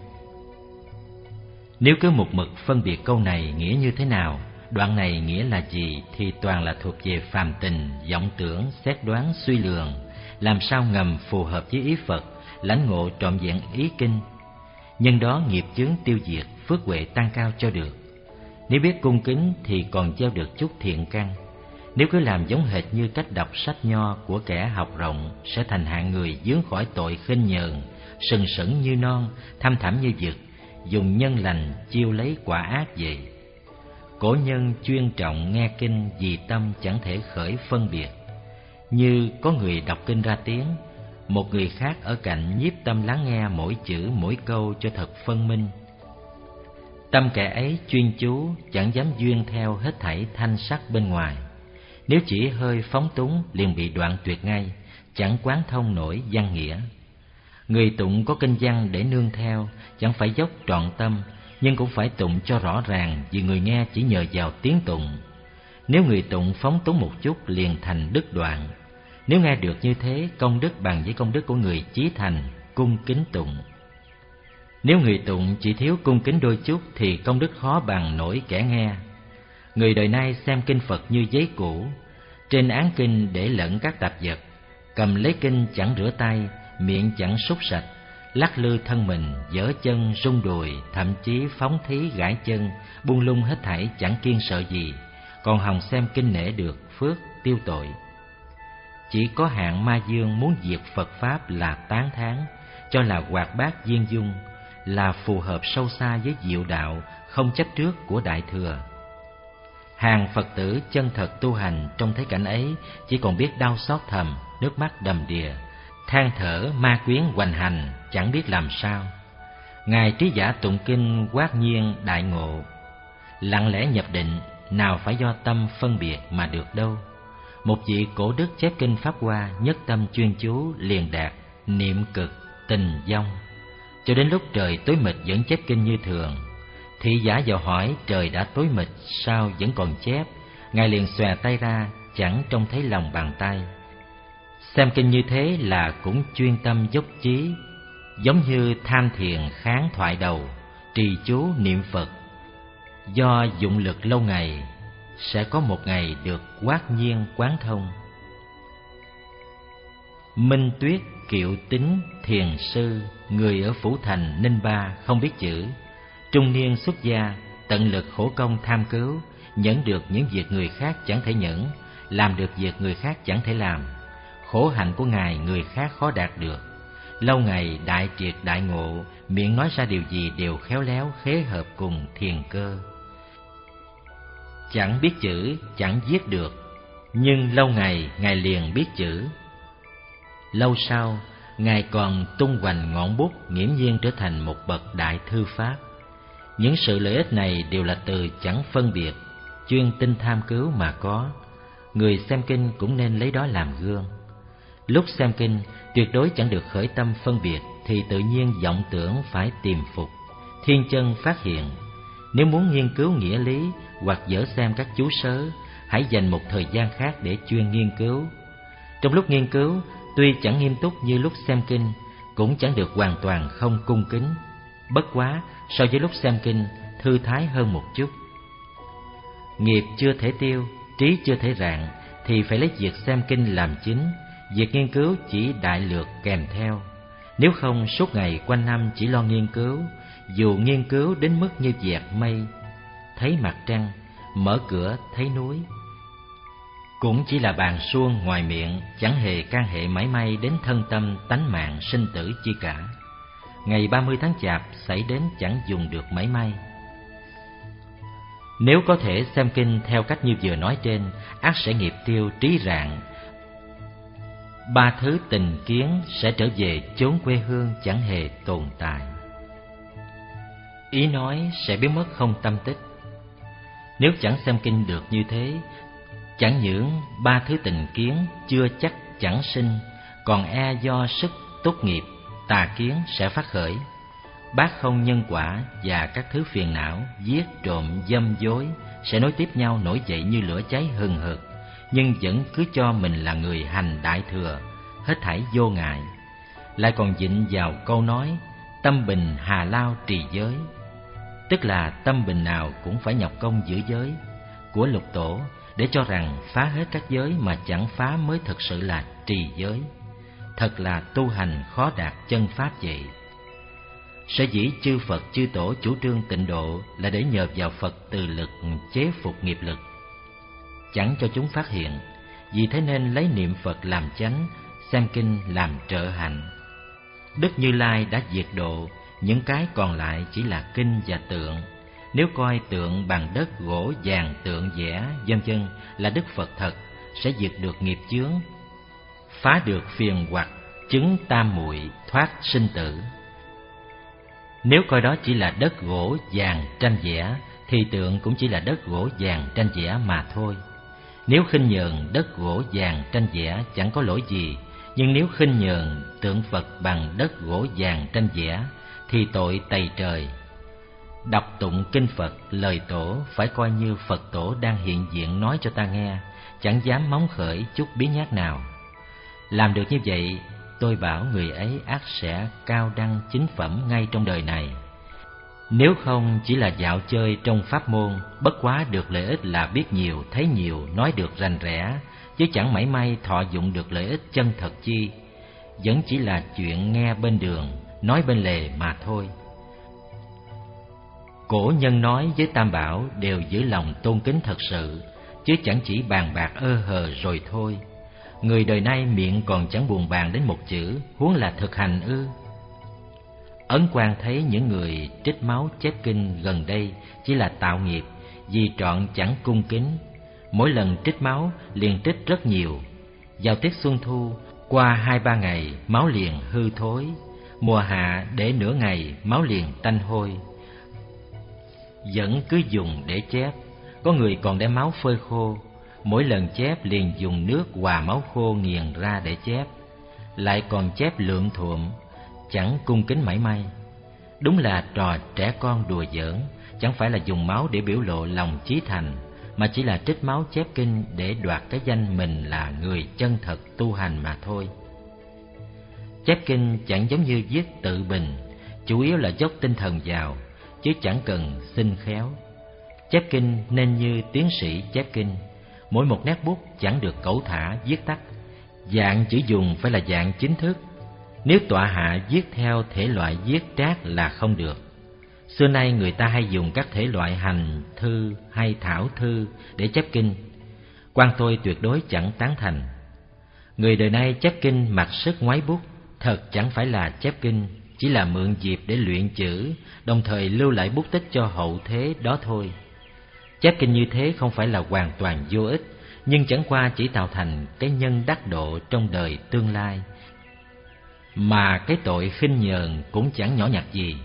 Nếu cứ một mực phân biệt câu này nghĩa như thế nào, đoạn này nghĩa là gì, thì toàn là thuộc về phàm tình, vọng tưởng, xét đoán, suy lường, làm sao ngầm phù hợp với ý Phật, lãnh ngộ trọn vẹn ý kinh. Nhân đó nghiệp chướng tiêu diệt, phước huệ tăng cao cho được. Nếu biết cung kính thì còn gieo được chút thiện căn. Nếu cứ làm giống hệt như cách đọc sách nho của kẻ học rộng, sẽ thành hạng người vướng khỏi tội khinh nhờn, sừng sững như non, thăm thẳm như vực, dùng nhân lành chiêu lấy quả ác vậy. Cổ nhân chuyên trọng nghe kinh vì tâm chẳng thể khởi phân biệt. Như có người đọc kinh ra tiếng, một người khác ở cạnh nhiếp tâm lắng nghe mỗi chữ mỗi câu cho thật phân minh. Tâm kẻ ấy chuyên chú, chẳng dám duyên theo hết thảy thanh sắc bên ngoài. Nếu chỉ hơi phóng túng liền bị đoạn tuyệt ngay, chẳng quán thông nổi văn nghĩa. Người tụng có kinh văn để nương theo, chẳng phải dốc trọn tâm, nhưng cũng phải tụng cho rõ ràng, vì người nghe chỉ nhờ vào tiếng tụng. Nếu người tụng phóng túng một chút liền thành đứt đoạn. Nếu nghe được như thế, công đức bằng với công đức của người chí thành, cung kính tụng. Nếu người tụng chỉ thiếu cung kính đôi chút thì công đức khó bằng nổi kẻ nghe. Người đời nay xem kinh Phật như giấy cũ, trên án kinh để lẫn các tạp vật, cầm lấy kinh chẳng rửa tay, miệng chẳng súc sạch, lắc lư thân mình, giở chân rung đùi, thậm chí phóng thí gãi chân, buông lung hết thảy chẳng kiêng sợ gì, còn hòng xem kinh nể được phước tiêu tội. Chỉ có hạng ma dương muốn diệt Phật pháp là tán thán, cho là hoạt bát viên dung, là phù hợp sâu xa với diệu đạo không chấp trước của Đại Thừa. Hàng Phật tử chân thật tu hành trong thế cảnh ấy chỉ còn biết đau xót thầm, nước mắt đầm đìa, than thở ma quyến hoành hành, chẳng biết làm sao. Ngài trí giả tụng kinh quát nhiên đại ngộ, lặng lẽ nhập định, nào phải do tâm phân biệt mà được đâu. Một vị cổ đức chép kinh Pháp Hoa, nhất tâm chuyên chú liền đạt niệm cực tình vong, cho đến lúc trời tối mịt vẫn chép kinh như thường. Thị giả vào hỏi trời đã tối mịt sao vẫn còn chép, Ngài liền xòe tay ra, chẳng trông thấy lòng bàn tay. Xem kinh như thế là cũng chuyên tâm dốc chí, giống như tham thiền kháng thoại đầu, trì chú niệm Phật. Do dụng lực lâu ngày, sẽ có một ngày được quát nhiên quán thông. Minh Tuyết Kiệu Tính thiền sư, người ở Phủ Thành Ninh Ba không biết chữ, trung niên xuất gia, tận lực khổ công tham cứu, nhẫn được những việc người khác chẳng thể nhẫn, làm được việc người khác chẳng thể làm. Khổ hạnh của Ngài người khác khó đạt được. Lâu ngày đại triệt đại ngộ, miệng nói ra điều gì đều khéo léo khế hợp cùng thiền cơ. Chẳng biết chữ, chẳng viết được, Nhưng lâu ngày Ngài liền biết chữ. Lâu sau, Ngài còn tung hoành ngọn bút, nghiễm nhiên trở thành một bậc đại thư pháp. Những sự lợi ích này đều là từ chẳng phân biệt, chuyên tinh tham cứu mà có. Người xem kinh cũng nên lấy đó làm gương. Lúc xem kinh, tuyệt đối chẳng được khởi tâm phân biệt, thì tự nhiên vọng tưởng phải tìm phục, thiên chân phát hiện. Nếu muốn nghiên cứu nghĩa lý hoặc dở xem các chú sớ, hãy dành một thời gian khác để chuyên nghiên cứu. Trong lúc nghiên cứu, tuy chẳng nghiêm túc như lúc xem kinh, cũng chẳng được hoàn toàn không cung kính. Bất quá, so với lúc xem kinh, thư thái hơn một chút. Nghiệp chưa thể tiêu, trí chưa thể rạng, thì phải lấy việc xem kinh làm chính, việc nghiên cứu chỉ đại lược kèm theo. Nếu không, suốt ngày quanh năm chỉ lo nghiên cứu, dù nghiên cứu đến mức như dẹt mây, thấy mặt trăng, mở cửa thấy núi, cũng chỉ là bàn suông ngoài miệng, chẳng hề can hệ mảy may đến thân tâm tánh mạng sinh tử chi cả. Ngày ba mươi tháng Chạp xảy đến chẳng dùng được mảy may. Nếu có thể xem kinh theo cách như vừa nói trên, ắt sẽ nghiệp tiêu trí rạng. Ba thứ tình kiến sẽ trở về chốn quê hương chẳng hề tồn tại. Ý nói sẽ biến mất không tâm tích. Nếu chẳng xem kinh được như thế, chẳng những ba thứ tình kiến chưa chắc chẳng sinh, còn e do sức tốt nghiệp, tà kiến sẽ phát khởi. Bát không nhân quả và các thứ phiền não, giết trộm, dâm dối sẽ nối tiếp nhau nổi dậy như lửa cháy hừng hực, nhưng vẫn cứ cho mình là người hành đại thừa, hết thảy vô ngại. Lại còn vịnh vào câu nói tâm bình hà lao trì giới, tức là tâm bình nào cũng phải nhọc công giữ giới của lục tổ, để cho rằng phá hết các giới mà chẳng phá mới thực sự là trì giới. Thật là tu hành khó đạt chân pháp vậy. Sở dĩ chư Phật chư Tổ chủ trương tịnh độ là để nhờ vào Phật từ lực chế phục nghiệp lực, chẳng cho chúng phát hiện. Vì thế nên lấy niệm Phật làm chánh, xem kinh làm trợ hạnh. Đức Như Lai đã diệt độ, những cái còn lại chỉ là kinh và tượng. Nếu coi tượng bằng đất, gỗ, vàng, tượng vẽ, vân vân là Đức Phật thật, sẽ diệt được nghiệp chướng, phá được phiền hoặc, chứng tam muội, thoát sinh tử. Nếu coi đó chỉ là đất, gỗ, vàng, tranh vẽ, thì tượng cũng chỉ là đất, gỗ, vàng, tranh vẽ mà thôi. Nếu khinh nhờn đất, gỗ, vàng, tranh vẽ chẳng có lỗi gì, nhưng nếu khinh nhờn tượng Phật bằng đất, gỗ, vàng, tranh vẽ, thì tội tày trời. Đọc tụng kinh Phật, lời Tổ phải coi như Phật Tổ đang hiện diện nói cho ta nghe, chẳng dám móng khởi chút biến nhát nào. Làm được như vậy, tôi bảo người ấy ắt sẽ cao đăng chính phẩm ngay trong đời này. Nếu không chỉ là dạo chơi trong pháp môn, bất quá được lợi ích là biết nhiều, thấy nhiều, nói được rành rẽ, chứ chẳng mảy may thọ dụng được lợi ích chân thật chi, vẫn chỉ là chuyện nghe bên đường, nói bên lề mà thôi. Cổ nhân nói với Tam Bảo đều giữ lòng tôn kính thật sự, chứ chẳng chỉ bàn bạc ơ hờ rồi thôi. Người đời nay miệng còn chẳng buồn bàn đến một chữ, huống là thực hành ư? Ấn Quang thấy những người trích máu chép kinh gần đây chỉ là tạo nghiệp, vì trọn chẳng cung kính. Mỗi lần trích máu liền trích rất nhiều. Vào tiết xuân thu, qua hai ba ngày máu liền hư thối. Mùa hạ để nửa ngày máu liền tanh hôi. Vẫn cứ dùng để chép. Có người còn đem máu phơi khô, mỗi lần chép liền dùng nước hòa máu khô nghiền ra để chép. Lại còn chép lượng thuộm, chẳng cung kính mảy may. Đúng là trò trẻ con đùa giỡn, chẳng phải là dùng máu để biểu lộ lòng chí thành, mà chỉ là trích máu chép kinh để đoạt cái danh mình là người chân thật tu hành mà thôi. Chép kinh chẳng giống như viết tự bình, chủ yếu là dốc tinh thần vào, chứ chẳng cần xin khéo. Chép kinh nên như tiến sĩ chép kinh, mỗi một nét bút chẳng được cẩu thả viết tắt, dạng chữ dùng phải là dạng chính thức. Nếu tọa hạ viết theo thể loại viết trác là không được. Xưa nay người ta hay dùng các thể loại hành thư hay thảo thư để chép kinh, quan tôi tuyệt đối chẳng tán thành. Người đời nay chép kinh mặc sức ngoáy bút, thật chẳng phải là chép kinh, chỉ là mượn dịp để luyện chữ, đồng thời lưu lại bút tích cho hậu thế đó thôi. Chép kinh như thế không phải là hoàn toàn vô ích, nhưng chẳng qua chỉ tạo thành cái nhân đắc độ trong đời tương lai, mà cái tội khinh nhờn cũng chẳng nhỏ nhặt gì.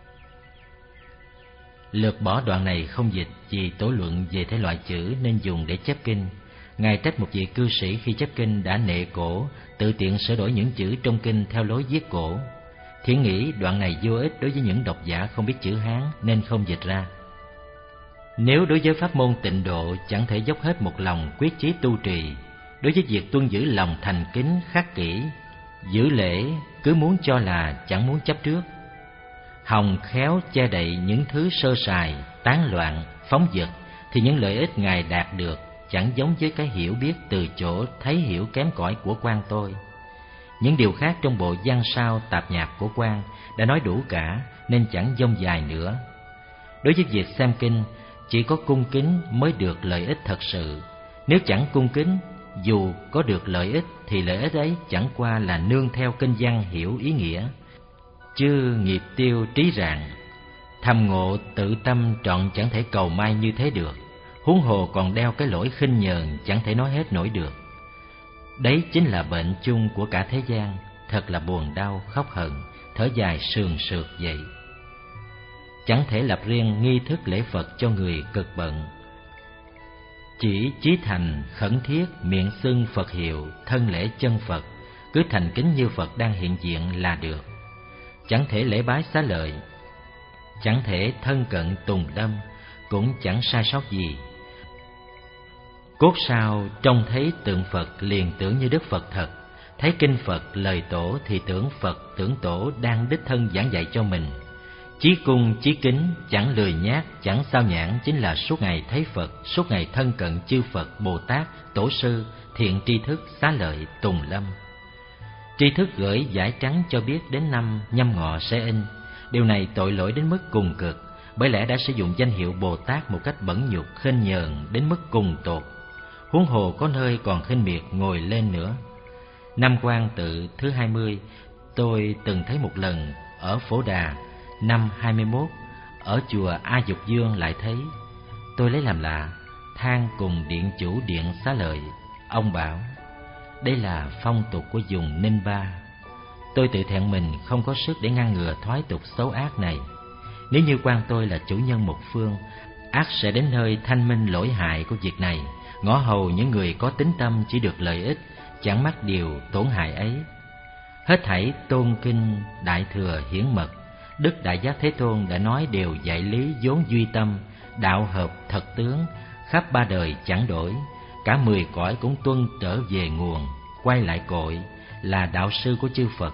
Lược bỏ đoạn này không dịch vì tổ luận về thể loại chữ nên dùng để chép kinh. Ngài trách một vị cư sĩ khi chép kinh đã nệ cổ, tự tiện sửa đổi những chữ trong kinh theo lối viết cổ. Thiển nghĩ đoạn này vô ích đối với những độc giả không biết chữ Hán nên không dịch ra. Nếu đối với pháp môn tịnh độ chẳng thể dốc hết một lòng quyết chí tu trì, đối với việc tuân giữ lòng thành kính khắc kỷ, giữ lễ cứ muốn cho là chẳng muốn chấp trước, hòng khéo che đậy những thứ sơ sài, tán loạn, phóng dật, thì những lợi ích Ngài đạt được chẳng giống với cái hiểu biết từ chỗ thấy hiểu kém cỏi của Quan tôi. Những điều khác trong bộ văn sao tạp nhạp của Quan đã nói đủ cả nên chẳng dông dài nữa. Đối với việc xem kinh, chỉ có cung kính mới được lợi ích thật sự. Nếu chẳng cung kính, dù có được lợi ích thì lợi ích ấy chẳng qua là nương theo kinh văn hiểu ý nghĩa, chứ nghiệp tiêu trí rạng. Thầm ngộ tự tâm trọn chẳng thể cầu may như thế được, huống hồ còn đeo cái lỗi khinh nhờn chẳng thể nói hết nổi được. Đấy chính là bệnh chung của cả thế gian, thật là buồn đau, khóc hận, thở dài sườn sượt vậy. Chẳng thể lập riêng nghi thức lễ Phật cho người cực bận. Chỉ chí thành, khẩn thiết, miệng xưng Phật hiệu, thân lễ chân Phật, cứ thành kính như Phật đang hiện diện là được. Chẳng thể lễ bái xá lợi, chẳng thể thân cận tùng lâm, cũng chẳng sai sót gì. Cốt sao trông thấy tượng Phật liền tưởng như Đức Phật thật, thấy kinh Phật lời tổ thì tưởng Phật tưởng tổ đang đích thân giảng dạy cho mình. Chí cung chí kính, chẳng lười nhác, chẳng sao nhãng, chính là suốt ngày thấy Phật, suốt ngày thân cận chư Phật, Bồ Tát, Tổ sư, thiện tri thức, xá lợi, tùng lâm. Tri thức gửi giải trắng cho biết đến năm nhâm ngọ sẽ in. Điều này tội lỗi đến mức cùng cực, bởi lẽ đã sử dụng danh hiệu Bồ Tát một cách bẩn nhục, khinh nhờn đến mức cùng tột. Huống hồ có nơi còn khinh miệt ngồi lên nữa. Năm Quan Tự thứ hai mươi, tôi từng thấy một lần ở Phổ Đà. Năm hai mươi mốt, ở chùa A Dục Dương lại thấy. Tôi lấy làm lạ, than cùng điện chủ điện xá lợi. Ông bảo, đây là phong tục của vùng Ninh Ba. Tôi tự thẹn mình không có sức để ngăn ngừa thoái tục xấu ác này. Nếu như Quan tôi là chủ nhân một phương, ắt sẽ đến nơi thanh minh lỗi hại của việc này, ngõ hầu những người có tín tâm chỉ được lợi ích, chẳng mắc điều tổn hại ấy. Hết thảy tôn kinh đại thừa hiển mật, Đức Đại Giác Thế Tôn đã nói đều dạy lý vốn duy tâm, đạo hợp thật tướng, khắp ba đời chẳng đổi, cả mười cõi cũng tuân trở về nguồn, quay lại cội, là đạo sư của chư Phật.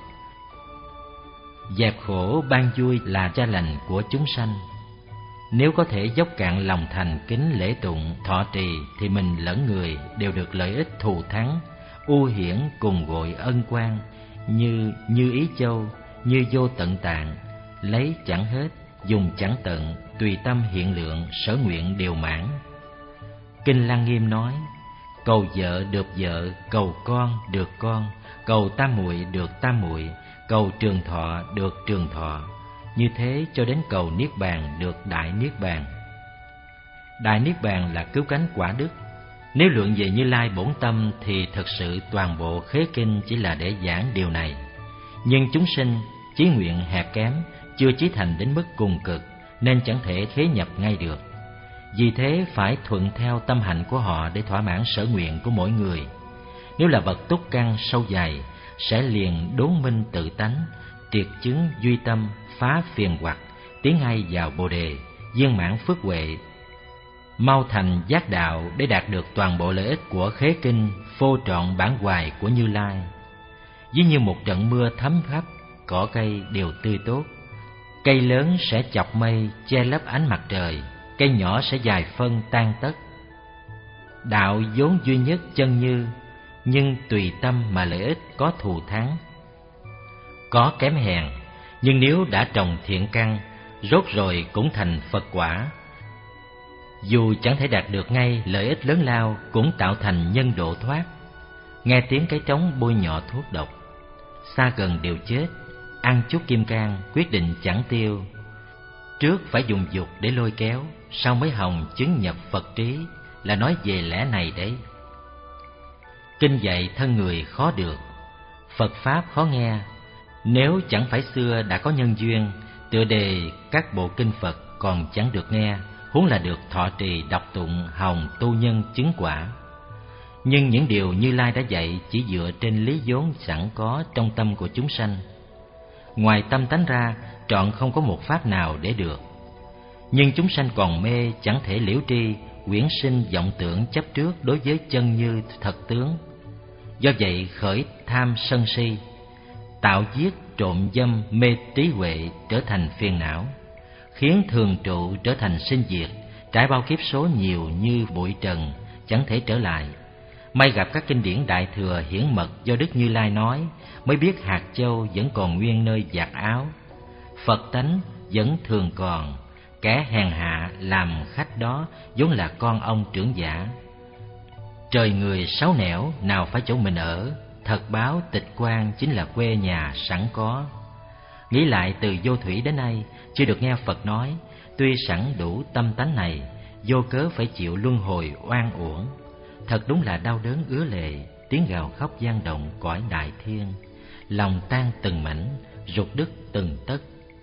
Dẹp khổ ban vui là cha lành của chúng sanh. Nếu có thể dốc cạn lòng thành kính lễ tụng, thọ trì thì mình lẫn người đều được lợi ích thù thắng, ưu hiển cùng gội ân quan, như như ý châu, như vô tận tạng, lấy chẳng hết, dùng chẳng tận, tùy tâm hiện lượng, sở nguyện đều mãn. Kinh Lăng Nghiêm nói, cầu vợ được vợ, cầu con được con, cầu tam muội được tam muội, cầu trường thọ được trường thọ, như thế cho đến cầu niết bàn được đại niết bàn. Đại niết bàn là cứu cánh quả đức. Nếu luận về Như Lai bổn tâm thì thực sự toàn bộ khế kinh chỉ là để giảng điều này. Nhưng chúng sinh chí nguyện hẹp kém, chưa chí thành đến mức cùng cực, nên chẳng thể khế nhập ngay được. Vì thế phải thuận theo tâm hạnh của họ để thỏa mãn sở nguyện của mỗi người. Nếu là bậc túc căn sâu dày, sẽ liền đốn minh tự tánh, triệt chứng duy tâm, phá phiền hoặc, tiến ngay vào Bồ đề, viên mãn phước huệ, mau thành giác đạo để đạt được toàn bộ lợi ích của khế kinh phô trọn bản hoài của Như Lai. Ví như một trận mưa thấm khắp, cỏ cây đều tươi tốt. Cây lớn sẽ chọc mây che lấp ánh mặt trời, cây nhỏ sẽ dài phân tan tất. Đạo vốn duy nhất chân như, nhưng tùy tâm mà lợi ích có thù thắng, có kém hèn. Nhưng nếu đã trồng thiện căn, rốt rồi cũng thành Phật quả. Dù chẳng thể đạt được ngay lợi ích lớn lao, cũng tạo thành nhân độ thoát. Nghe tiếng cái trống bôi nhọ thuốc độc, xa gần đều chết. Ăn chút kim cang quyết định chẳng tiêu. Trước phải dùng dục để lôi kéo, sau mới hồng chứng nhập Phật trí, là nói về lẽ này đấy. kinh dạy thân người khó được, Phật Pháp khó nghe. Nếu chẳng phải xưa đã có nhân duyên, tựa đề các bộ kinh Phật còn chẳng được nghe, huống là được thọ trì đọc tụng hòng tu nhân chứng quả. Nhưng những điều Như Lai đã dạy chỉ dựa trên lý vốn sẵn có trong tâm của chúng sanh. Ngoài tâm tánh ra, trọn không có một pháp nào để được. Nhưng chúng sanh còn mê, chẳng thể liễu tri, quyển sinh vọng tưởng chấp trước đối với chân như thật tướng. Do vậy khởi tham sân si, tạo giết trộm dâm mê trí huệ trở thành phiền não, khiến thường trụ trở thành sinh diệt, trải bao kiếp số nhiều như bụi trần, chẳng thể trở lại. May gặp các kinh điển Đại Thừa hiển mật do Đức Như Lai nói, mới biết hạt châu vẫn còn nguyên nơi vạt áo, Phật tánh vẫn thường còn, kẻ hèn hạ làm khách đó vốn là con ông trưởng giả. Trời người sáu nẻo nào phải chỗ mình ở, thật báo tịch quan chính là quê nhà sẵn có. Nghĩ lại từ vô thủy đến nay, chưa được nghe Phật nói, tuy sẵn đủ tâm tánh này, vô cớ phải chịu luân hồi oan uổng. Thật đúng là đau đớn ứa lệ, tiếng gào khóc vang động cõi đại thiên, lòng tan từng mảnh, rụt đứt từng tấc.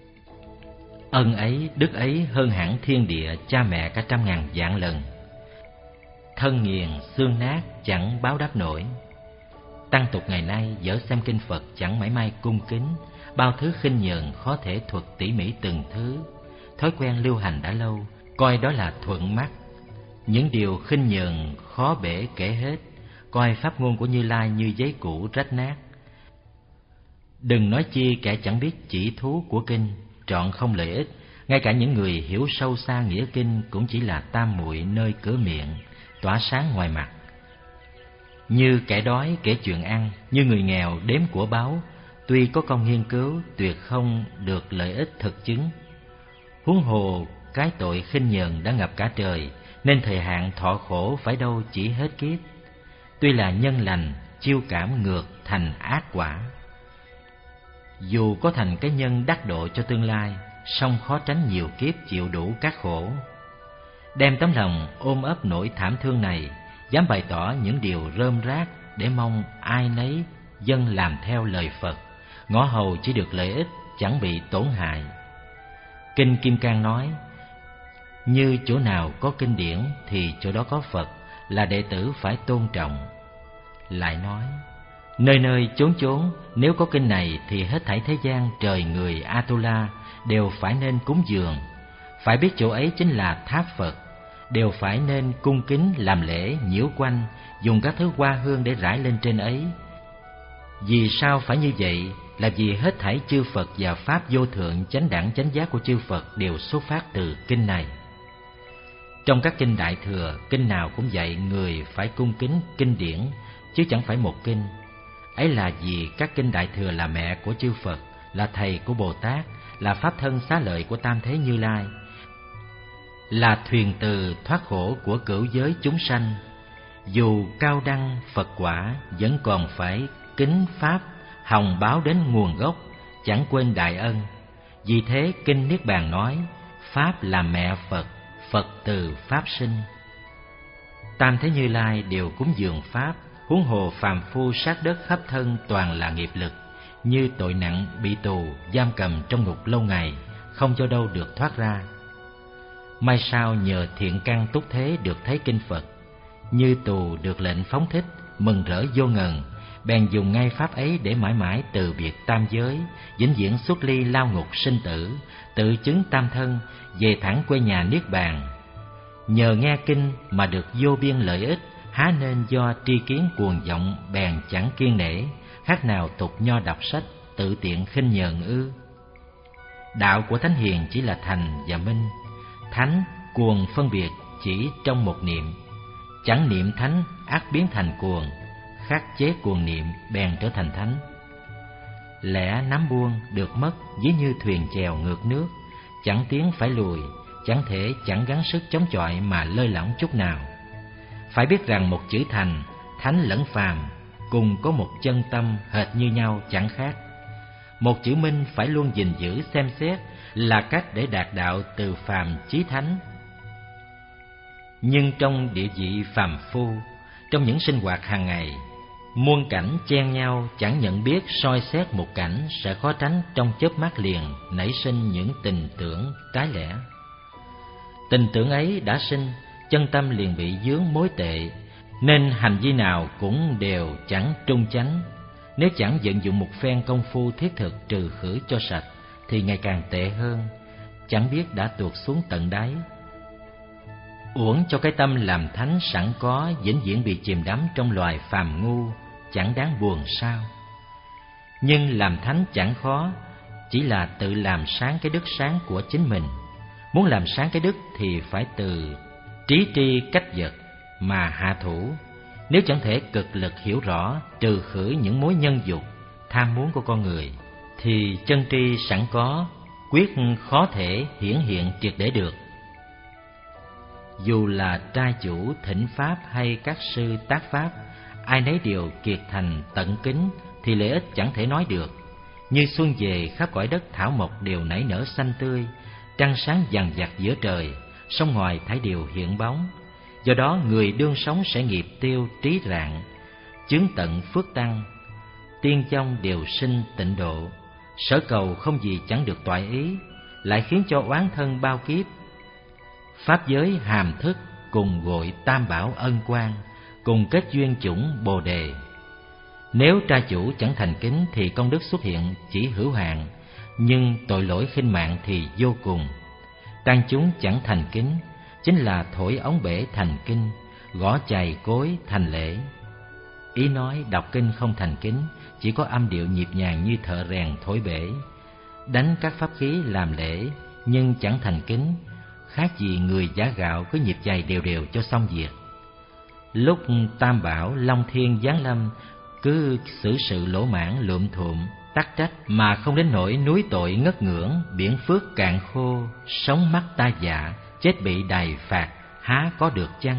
Ân ấy, đức ấy hơn hẳn thiên địa cha mẹ cả trăm ngàn vạn lần. Thân nghiền xương nát chẳng báo đáp nổi. Tăng tục ngày nay dở xem kinh Phật chẳng mảy may cung kính, bao thứ khinh nhờn khó thể thuật tỉ mỉ từng thứ. Thói quen lưu hành đã lâu, coi đó là thuận mắt. Những điều khinh nhờn khó bể kể hết, coi pháp ngôn của Như Lai như giấy cũ rách nát. Đừng nói chi kẻ chẳng biết chỉ thú của kinh, trọn không lợi ích. Ngay cả những người hiểu sâu xa nghĩa kinh cũng chỉ là tam muội nơi cửa miệng, tỏa sáng ngoài mặt. Như kẻ đói kể chuyện ăn, như người nghèo đếm của báu, tuy có công nghiên cứu tuyệt không được lợi ích thực chứng. Huống hồ cái tội khinh nhờn đã ngập cả trời, nên thời hạn thọ khổ phải đâu chỉ hết kiếp. Tuy là nhân lành, chiêu cảm ngược thành ác quả. Dù có thành cái nhân đắc độ cho tương lai, song khó tránh nhiều kiếp chịu đủ các khổ. Đem tấm lòng ôm ấp nỗi thảm thương này, dám bày tỏ những điều rơm rác để mong ai nấy dân làm theo lời Phật, ngõ hầu chỉ được lợi ích, chẳng bị tổn hại. Kinh Kim Cang nói, như chỗ nào có kinh điển thì chỗ đó có Phật, là đệ tử phải tôn trọng. Lại nói, nơi nơi chốn chốn nếu có kinh này thì hết thảy thế gian trời người Atula đều phải nên cúng dường, phải biết chỗ ấy chính là tháp Phật, đều phải nên cung kính làm lễ nhiễu quanh, dùng các thứ hoa hương để rải lên trên ấy. Vì sao phải như vậy? Là vì hết thảy chư Phật và pháp vô thượng chánh đẳng chánh giác của chư Phật đều xuất phát từ kinh này. Trong các kinh Đại Thừa, kinh nào cũng dạy người phải cung kính kinh điển, chứ chẳng phải một kinh. Ấy là vì các kinh Đại Thừa là mẹ của chư Phật, là thầy của Bồ Tát, là pháp thân xá lợi của Tam Thế Như Lai, là thuyền từ thoát khổ của cửu giới chúng sanh. Dù cao đăng Phật quả, vẫn còn phải kính pháp, hòng báo đến nguồn gốc, chẳng quên đại ân. Vì thế kinh Niết Bàn nói, pháp là mẹ Phật, Phật từ pháp sinh. Tam Thế Như Lai đều cúng dường pháp, huống hồ phàm phu sát đất khắp thân toàn là nghiệp lực, như tội nặng bị tù giam cầm trong ngục lâu ngày, không cho đâu được thoát ra. May sao nhờ thiện căn túc thế được thấy kinh Phật, như tù được lệnh phóng thích, mừng rỡ vô ngần, bèn dùng ngay pháp ấy để mãi mãi từ biệt tam giới, vĩnh viễn xuất ly lao ngục sinh tử, tự chứng tam thân, về thẳng quê nhà Niết Bàn. Nhờ nghe kinh mà được vô biên lợi ích, há nên do tri kiến cuồng vọng bèn chẳng kiên nể, khác nào tục nho đọc sách, tự tiện khinh nhờn ư? Đạo của thánh hiền chỉ là thành và minh, thánh cuồng phân biệt chỉ trong một niệm, chẳng niệm thánh ác biến thành cuồng, khắc chế cuồng niệm bèn trở thành thánh. Lẽ nắm buông được mất ví như thuyền chèo ngược nước, chẳng tiến phải lùi, chẳng thể chẳng gắng sức chống chọi mà lơi lỏng chút nào. Phải biết rằng một chữ thành, thánh lẫn phàm, cùng có một chân tâm hệt như nhau chẳng khác. Một chữ minh phải luôn gìn giữ xem xét, là cách để đạt đạo từ phàm chí thánh. Nhưng trong địa vị phàm phu, trong những sinh hoạt hàng ngày, Muôn cảnh chen nhau chẳng nhận biết, soi xét một cảnh sẽ khó tránh trong chớp mắt liền nảy sinh những tình tưởng trái lẽ. Tình tưởng ấy đã sinh, chân tâm liền bị vướng mối tệ, nên hành vi nào cũng đều chẳng trung chánh. Nếu chẳng vận dụng một phen công phu thiết thực trừ khử cho sạch thì ngày càng tệ hơn, chẳng biết đã tuột xuống tận đáy. Uổng cho cái tâm làm thánh sẵn có, vĩnh viễn bị chìm đắm trong loài phàm ngu, chẳng đáng buồn sao. Nhưng làm thánh chẳng khó, chỉ là tự làm sáng cái đức sáng của chính mình. Muốn làm sáng cái đức thì phải từ trí tri cách vật mà hạ thủ. Nếu chẳng thể cực lực hiểu rõ, trừ khử những mối nhân dục, tham muốn của con người, thì chân tri sẵn có, quyết khó thể hiển hiện triệt để được. Dù là trai chủ thỉnh pháp hay các sư tác pháp, ai nấy đều kiệt thành tận kính thì lợi ích chẳng thể nói được. Như xuân về khắp cõi đất thảo mộc đều nảy nở xanh tươi, trăng sáng vằng vặc giữa trời, sông ngoài thải đều hiện bóng. Do đó người đương sống sẽ nghiệp tiêu trí rạng, chướng tận phước tăng, tiên trong đều sinh tịnh độ. Sở cầu không gì chẳng được toại ý, lại khiến cho oán thân bao kiếp. Pháp giới hàm thức cùng gội tam bảo ân quan, cùng kết duyên chủng bồ đề. Nếu trai chủ chẳng thành kính thì công đức xuất hiện chỉ hữu hạn, nhưng tội lỗi khinh mạng thì vô cùng. Tăng chúng chẳng thành kính chính là thổi ống bể thành kinh, gõ chày cối thành lễ. Ý nói đọc kinh không thành kính, chỉ có âm điệu nhịp nhàng như thợ rèn thổi bể. Đánh các pháp khí làm lễ nhưng chẳng thành kính, khác gì người giả gạo cứ nhịp chày đều đều cho xong việc. Lúc tam bảo long thiên giáng lâm, cứ xử sự lỗ mãn lượm thuộm tắc trách, mà không đến nỗi núi tội ngất ngưỡng, biển phước cạn khô, sống mắt ta dạ, chết bị đày phạt, há có được chăng?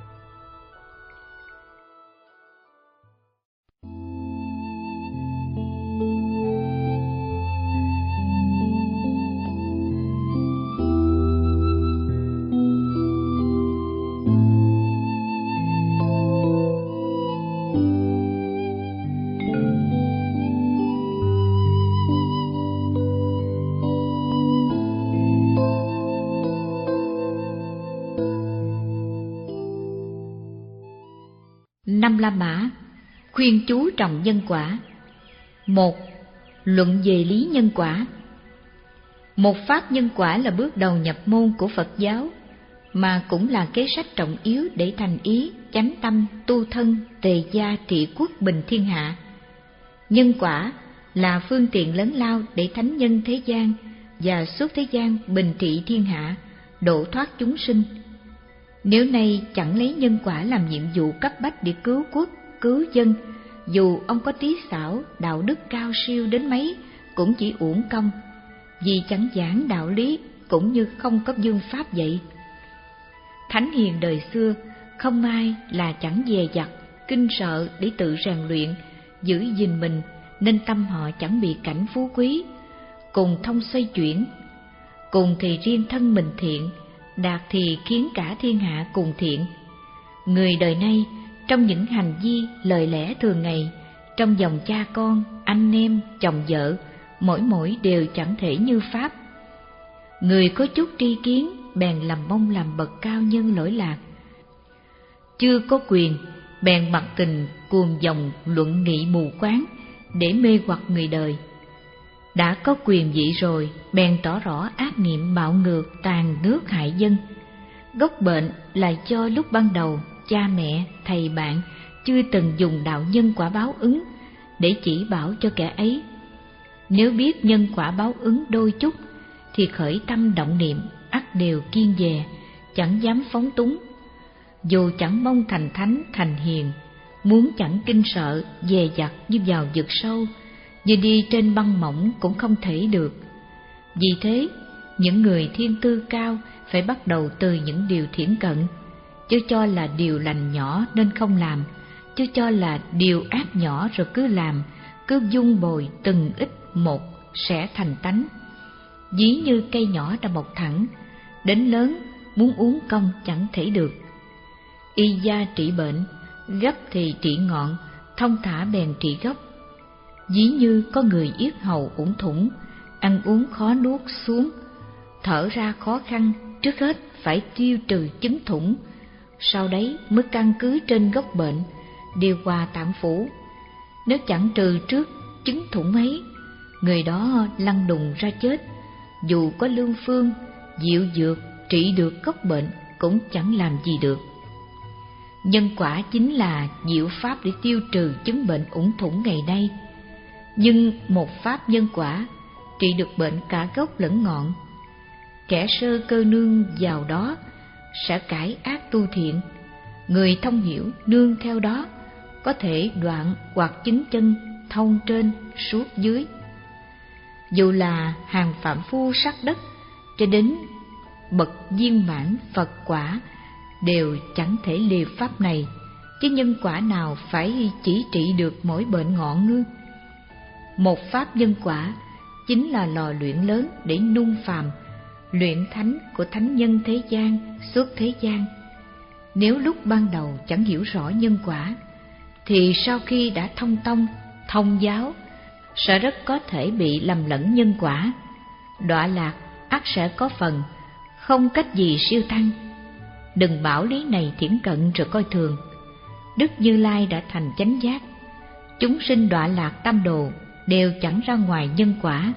Năm La Mã khuyên chú trọng nhân quả. Một, luận về lý nhân quả. Một pháp nhân quả là bước đầu nhập môn của Phật giáo, mà cũng là kế sách trọng yếu để thành ý, chánh tâm, tu thân, tề gia, trị quốc, bình thiên hạ. Nhân quả là phương tiện lớn lao để thánh nhân thế gian và suốt thế gian bình trị thiên hạ, độ thoát chúng sinh. Nếu nay chẳng lấy nhân quả làm nhiệm vụ cấp bách để cứu quốc, cứu dân, dù ông có trí xảo, đạo đức cao siêu đến mấy cũng chỉ uổng công, vì chẳng giảng đạo lý cũng như không có vương pháp vậy. Thánh hiền đời xưa không ai là chẳng dè dặt, kinh sợ để tự rèn luyện, giữ gìn mình, nên tâm họ chẳng bị cảnh phú quý, cùng thông xoay chuyển. Cùng thì riêng thân mình thiện, đạt thì khiến cả thiên hạ cùng thiện. Người đời nay trong những hành vi lời lẽ thường ngày, trong dòng cha con, anh em, chồng vợ, mỗi mỗi đều chẳng thể như pháp. Người có chút tri kiến bèn làm mong làm bậc cao nhân lỗi lạc, chưa có quyền bèn mặc tình cuồng dòng luận nghị mù quáng để mê hoặc người đời. Đã có quyền vị rồi bèn tỏ rõ ác niệm bạo ngược, tàn nước hại dân. Gốc bệnh là do lúc ban đầu cha mẹ, thầy bạn chưa từng dùng đạo nhân quả báo ứng để chỉ bảo cho kẻ ấy. Nếu biết nhân quả báo ứng đôi chút thì khởi tâm động niệm ắt đều kiên dè, chẳng dám phóng túng. Dù chẳng mong thành thánh thành hiền, muốn chẳng kinh sợ dè dặt như vào vực sâu, như đi trên băng mỏng cũng không thể được. Vì thế, những người thiên tư cao phải bắt đầu từ những điều thiển cận, chứ cho là điều lành nhỏ nên không làm, chứ cho là điều ác nhỏ rồi cứ làm, cứ dung bồi từng ít một sẽ thành tánh. Ví như cây nhỏ đã mọc thẳng, đến lớn muốn uống công chẳng thể được. Y gia trị bệnh, gấp thì trị ngọn, thông thả bèn trị gốc. Ví như có người yết hầu uốn thủng, ăn uống khó nuốt xuống, thở ra khó khăn, trước hết phải tiêu trừ chứng thủng, sau đấy mới căn cứ trên gốc bệnh điều hòa tạng phủ. Nếu chẳng trừ trước chứng thủng ấy, người đó lăn đùng ra chết, dù có lương phương diệu dược trị được gốc bệnh cũng chẳng làm gì được. Nhân quả chính là diệu pháp để tiêu trừ chứng bệnh ủng thủng ngày nay. Nhưng một pháp nhân quả trị được bệnh cả gốc lẫn ngọn. Kẻ sơ cơ nương vào đó sẽ cải ác tu thiện. Người thông hiểu nương theo đó có thể đoạn hoặc chứng chân thông trên suốt dưới. Dù là hàng phạm phu sắc đất cho đến bậc viên mãn Phật quả đều chẳng thể liều pháp này, chứ nhân quả nào phải chỉ trị được mỗi bệnh ngọn ngư. Một pháp nhân quả chính là lò luyện lớn để nung phàm, luyện thánh của thánh nhân thế gian, suốt thế gian. Nếu lúc ban đầu chẳng hiểu rõ nhân quả, thì sau khi đã thông tông, thông giáo, sẽ rất có thể bị lầm lẫn nhân quả. Đọa lạc ắt sẽ có phần, không cách gì siêu thăng. Đừng bảo lý này thiển cận rồi coi thường. Đức Như Lai đã thành chánh giác. Chúng sinh đọa lạc tam đồ đều chẳng ra ngoài nhân quả.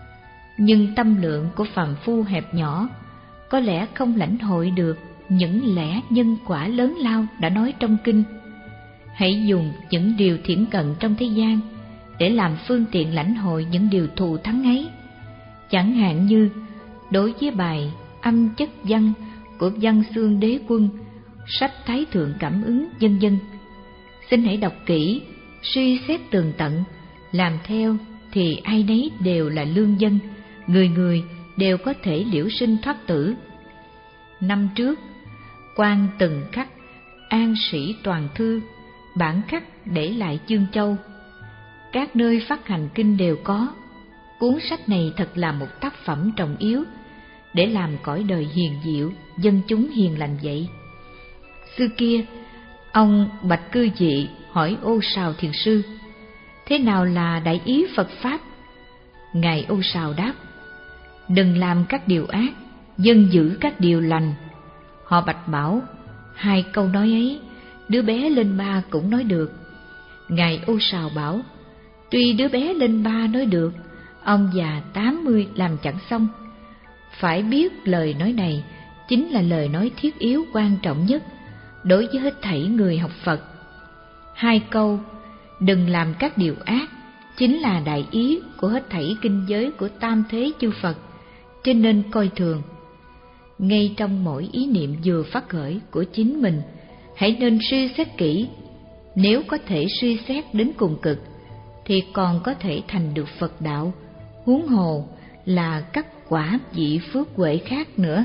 Nhưng tâm lượng của phàm phu hẹp nhỏ, có lẽ không lãnh hội được những lẽ nhân quả lớn lao đã nói trong kinh. Hãy dùng những điều thiển cận trong thế gian để làm phương tiện lãnh hội những điều thù thắng ấy. Chẳng hạn như đối với bài Âm Chất Văn của Văn Xương Đế Quân, sách Thái Thượng Cảm Ứng vân vân. Xin hãy đọc kỹ, suy xét tường tận, làm theo thì ai nấy đều là lương dân, người người đều có thể liễu sinh thoát tử. Năm trước, quan từng khắc An Sĩ Toàn Thư, bản khắc để lại Chương Châu. Các nơi phát hành kinh đều có. Cuốn sách này thật là một tác phẩm trọng yếu để làm cõi đời hiền diệu, dân chúng hiền lành vậy. Xưa kia, ông Bạch Cư Dị hỏi Ô Sào Thiền Sư: thế nào là đại ý Phật Pháp? Ngài Ô Sào đáp: đừng làm các điều ác, dân giữ các điều lành. Họ Bạch bảo: hai câu nói ấy, đứa bé lên ba cũng nói được. Ngài Ô Sào bảo: tuy đứa bé lên ba nói được, ông già tám mươi làm chẳng xong. Phải biết lời nói này chính là lời nói thiết yếu quan trọng nhất đối với hết thảy người học Phật. Hai câu đừng làm các điều ác chính là đại ý của hết thảy kinh giới của tam thế chư Phật, cho nên coi thường. Ngay trong mỗi ý niệm vừa phát khởi của chính mình, hãy nên suy xét kỹ. Nếu có thể suy xét đến cùng cực thì còn có thể thành được Phật đạo, huống hồ là các quả vị phước huệ khác nữa.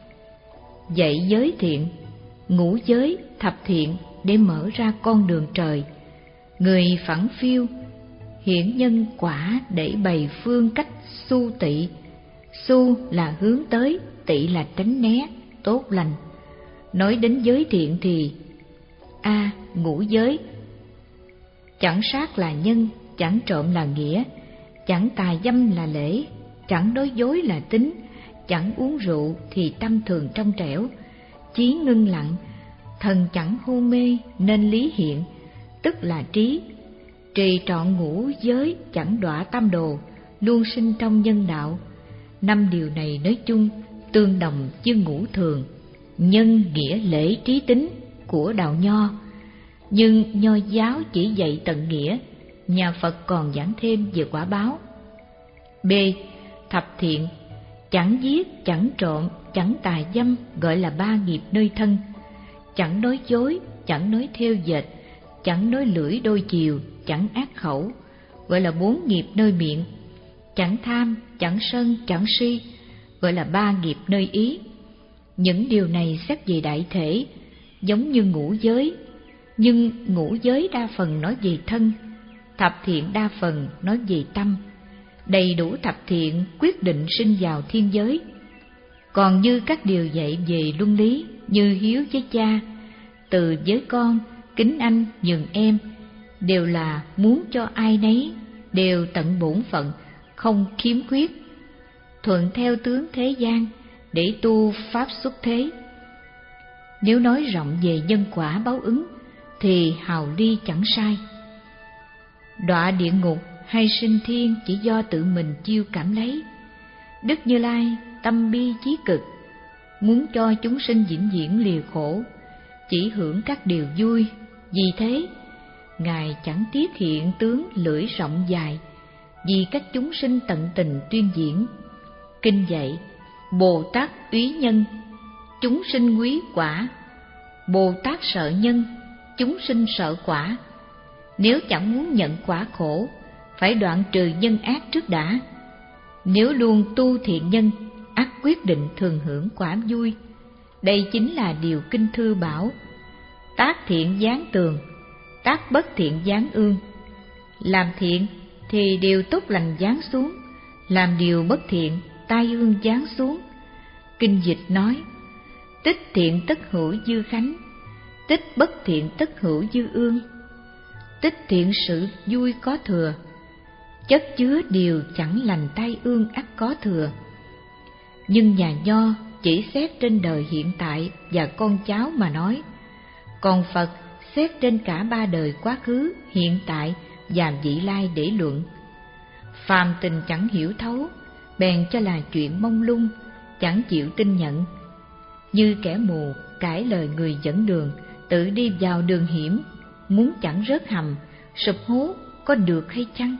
Dạy giới thiện, ngũ giới, thập thiện để mở ra con đường trời. Người phẳng phiêu hiển nhân quả để bày phương cách su tị. Su là hướng tới, tị là tránh né, tốt lành. Nói đến giới thiện thì a à, ngũ giới: chẳng sát là nhân, chẳng trộm là nghĩa, chẳng tà dâm là lễ, chẳng nói dối là tính, chẳng uống rượu thì tâm thường trong trẻo, chí ngưng lặng, thần chẳng hôn mê nên lý hiện, tức là trí. Trì trọn ngũ giới chẳng đọa tam đồ, luôn sinh trong nhân đạo. Năm điều này nói chung tương đồng với ngũ thường, nhân, nghĩa, lễ, trí, tính của đạo Nho. Nhưng Nho giáo chỉ dạy tận nghĩa, nhà Phật còn giảng thêm về quả báo. B. Thập thiện: chẳng giết, chẳng trộm, chẳng tà dâm, gọi là ba nghiệp nơi thân. Chẳng nói dối, chẳng nói thêu dệt, chẳng nói lưỡi đôi chiều, chẳng ác khẩu, gọi là bốn nghiệp nơi miệng. Chẳng tham, chẳng sân, chẳng si, gọi là ba nghiệp nơi ý. Những điều này xét về đại thể giống như ngũ giới, nhưng ngũ giới đa phần nói về thân, thập thiện đa phần nói về tâm. Đầy đủ thập thiện quyết định sinh vào thiên giới. Còn như các điều dạy về luân lý như hiếu với cha, từ với con, kính anh, nhường em, đều là muốn cho ai nấy đều tận bổn phận, không khiếm khuyết, thuận theo tướng thế gian để tu pháp xuất thế. Nếu nói rộng về nhân quả báo ứng thì hào ly chẳng sai. Đọa địa ngục hay sinh thiên chỉ do tự mình chiêu cảm lấy. Đức Như Lai tâm bi chí cực, muốn cho chúng sinh vĩnh viễn lìa khổ, chỉ hưởng các điều vui. Vì thế Ngài chẳng tiếc hiện tướng lưỡi rộng dài, vì các chúng sinh tận tình tuyên diễn. Kinh dạy: Bồ Tát úy nhân, chúng sinh quý quả. Bồ Tát sợ nhân, chúng sinh sợ quả. Nếu chẳng muốn nhận quả khổ, phải đoạn trừ nhân ác trước đã. Nếu luôn tu thiện nhân, ắt quyết định thường hưởng quả vui. Đây chính là điều kinh thư bảo: tác thiện giáng tường, tác bất thiện giáng ương. Làm thiện thì điều tốt lành giáng xuống, làm điều bất thiện tai ương giáng xuống. Kinh dịch nói: tích thiện tất hữu dư khánh, tích bất thiện tất hữu dư ương. Tích thiện sự vui có thừa, chất chứa điều chẳng lành tai ương ắt có thừa. Nhưng nhà Nho chỉ xét trên đời hiện tại và con cháu mà nói, còn Phật xét trên cả ba đời quá khứ, hiện tại và vị lai để luận. Phàm tình chẳng hiểu thấu, bèn cho là chuyện mông lung, chẳng chịu tin nhận. Như kẻ mù cãi lời người dẫn đường, tự đi vào đường hiểm, muốn chẳng rớt hầm, sụp hố có được hay chăng?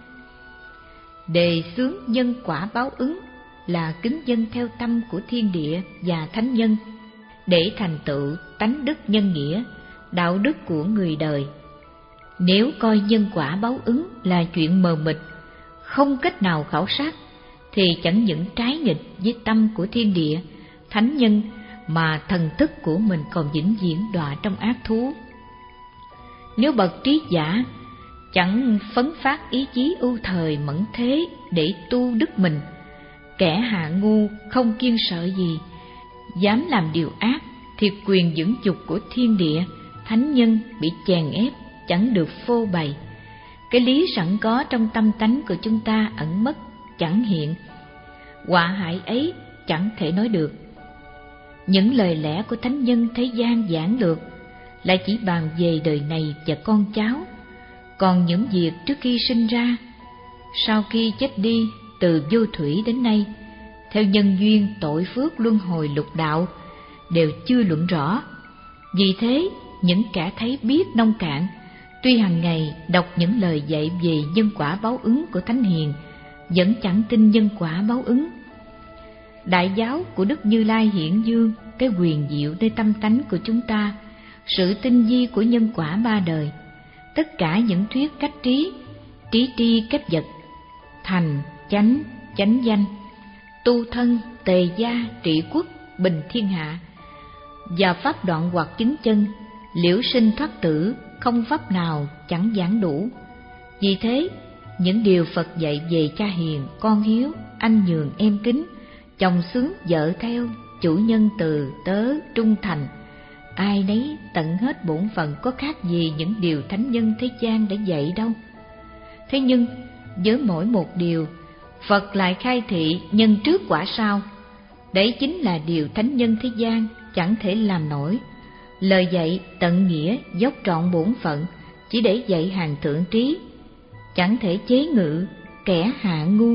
Đề xướng nhân quả báo ứng là kính dân theo tâm của thiên địa và thánh nhân, để thành tựu tánh đức nhân nghĩa, đạo đức của người đời. Nếu coi nhân quả báo ứng là chuyện mờ mịt, không cách nào khảo sát, thì chẳng những trái nghịch với tâm của thiên địa, thánh nhân, mà thần thức của mình còn vĩnh viễn đọa trong ác thú. Nếu bậc trí giả chẳng phấn phát ý chí ưu thời mẫn thế để tu đức mình, kẻ hạ ngu không kiêng sợ gì, dám làm điều ác, thì quyền dưỡng dục của thiên địa, thánh nhân bị chèn ép, chẳng được phô bày. Cái lý sẵn có trong tâm tánh của chúng ta ẩn mất, chẳng hiện. Họa hại ấy chẳng thể nói được. Những lời lẽ của thánh nhân thế gian giảng lược lại chỉ bàn về đời này và con cháu. Còn những việc trước khi sinh ra, sau khi chết đi, từ vô thủy đến nay, theo nhân duyên tội phước luân hồi lục đạo, đều chưa luận rõ. Vì thế, những kẻ thấy biết nông cạn, tuy hàng ngày đọc những lời dạy về nhân quả báo ứng của Thánh Hiền, vẫn chẳng tin nhân quả báo ứng. Đại giáo của Đức Như Lai hiển dương cái quyền diệu nơi tâm tánh của chúng ta, sự tinh vi của nhân quả ba đời, tất cả những thuyết cách trí, trí tri cách vật, thành, chánh, chánh danh, tu thân, tề gia, trị quốc, bình thiên hạ, và pháp đoạn hoặc chứng chân, liễu sinh thoát tử, không pháp nào chẳng giảng đủ. Vì thế, những điều Phật dạy về cha hiền, con hiếu, anh nhường em kính, chồng xứng vợ theo, chủ nhân từ tớ trung thành, ai nấy tận hết bổn phận, có khác gì những điều thánh nhân thế gian đã dạy đâu. Thế nhưng với mỗi một điều, Phật lại khai thị nhân trước quả sau. Đấy chính là điều thánh nhân thế gian chẳng thể làm nổi. Lời dạy tận nghĩa dốc trọn bổn phận, chỉ để dạy hàng thượng trí, chẳng thể chế ngự kẻ hạ ngu.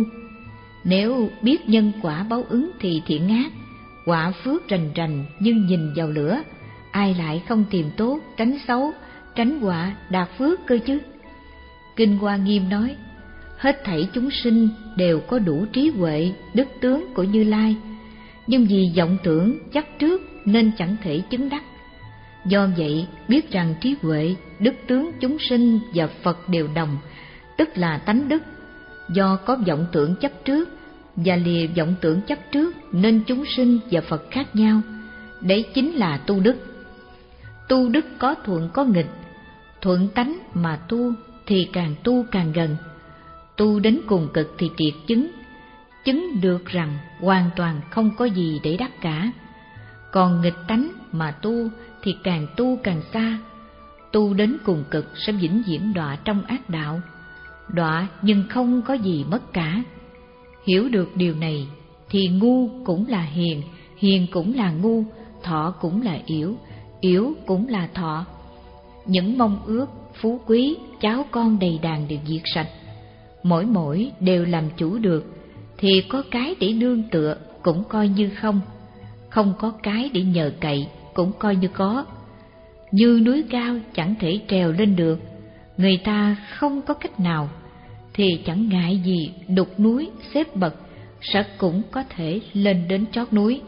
Nếu biết nhân quả báo ứng thì thiện ác, quả phước rành rành, nhưng nhìn vào lửa, ai lại không tìm tốt, tránh xấu, tránh họa, đạt phước cơ chứ? Kinh Hoa Nghiêm nói: hết thảy chúng sinh đều có đủ trí huệ, đức tướng của Như Lai, nhưng vì vọng tưởng chấp trước nên chẳng thể chứng đắc. Do vậy, biết rằng trí huệ, đức tướng chúng sinh và Phật đều đồng, tức là tánh đức. Do có vọng tưởng chấp trước và lìa vọng tưởng chấp trước nên chúng sinh và Phật khác nhau. Đấy chính là tu đức. Tu đức có thuận có nghịch, thuận tánh mà tu thì càng tu càng gần, tu đến cùng cực thì triệt chứng, chứng được rằng hoàn toàn không có gì để đắc cả. Còn nghịch tánh mà tu thì càng tu càng xa, tu đến cùng cực sẽ vĩnh viễn đọa trong ác đạo. Đọa nhưng không có gì mất cả. Hiểu được điều này thì ngu cũng là hiền, hiền cũng là ngu, thọ cũng là yểu, yểu cũng là thọ. Những mong ước, phú quý, cháu con đầy đàn đều diệt sạch. Mỗi mỗi đều làm chủ được, thì có cái để nương tựa cũng coi như không, không có cái để nhờ cậy cũng coi như có. Như núi cao chẳng thể trèo lên được, người ta không có cách nào, thì chẳng ngại gì đục núi xếp bậc, sẽ cũng có thể lên đến chót núi.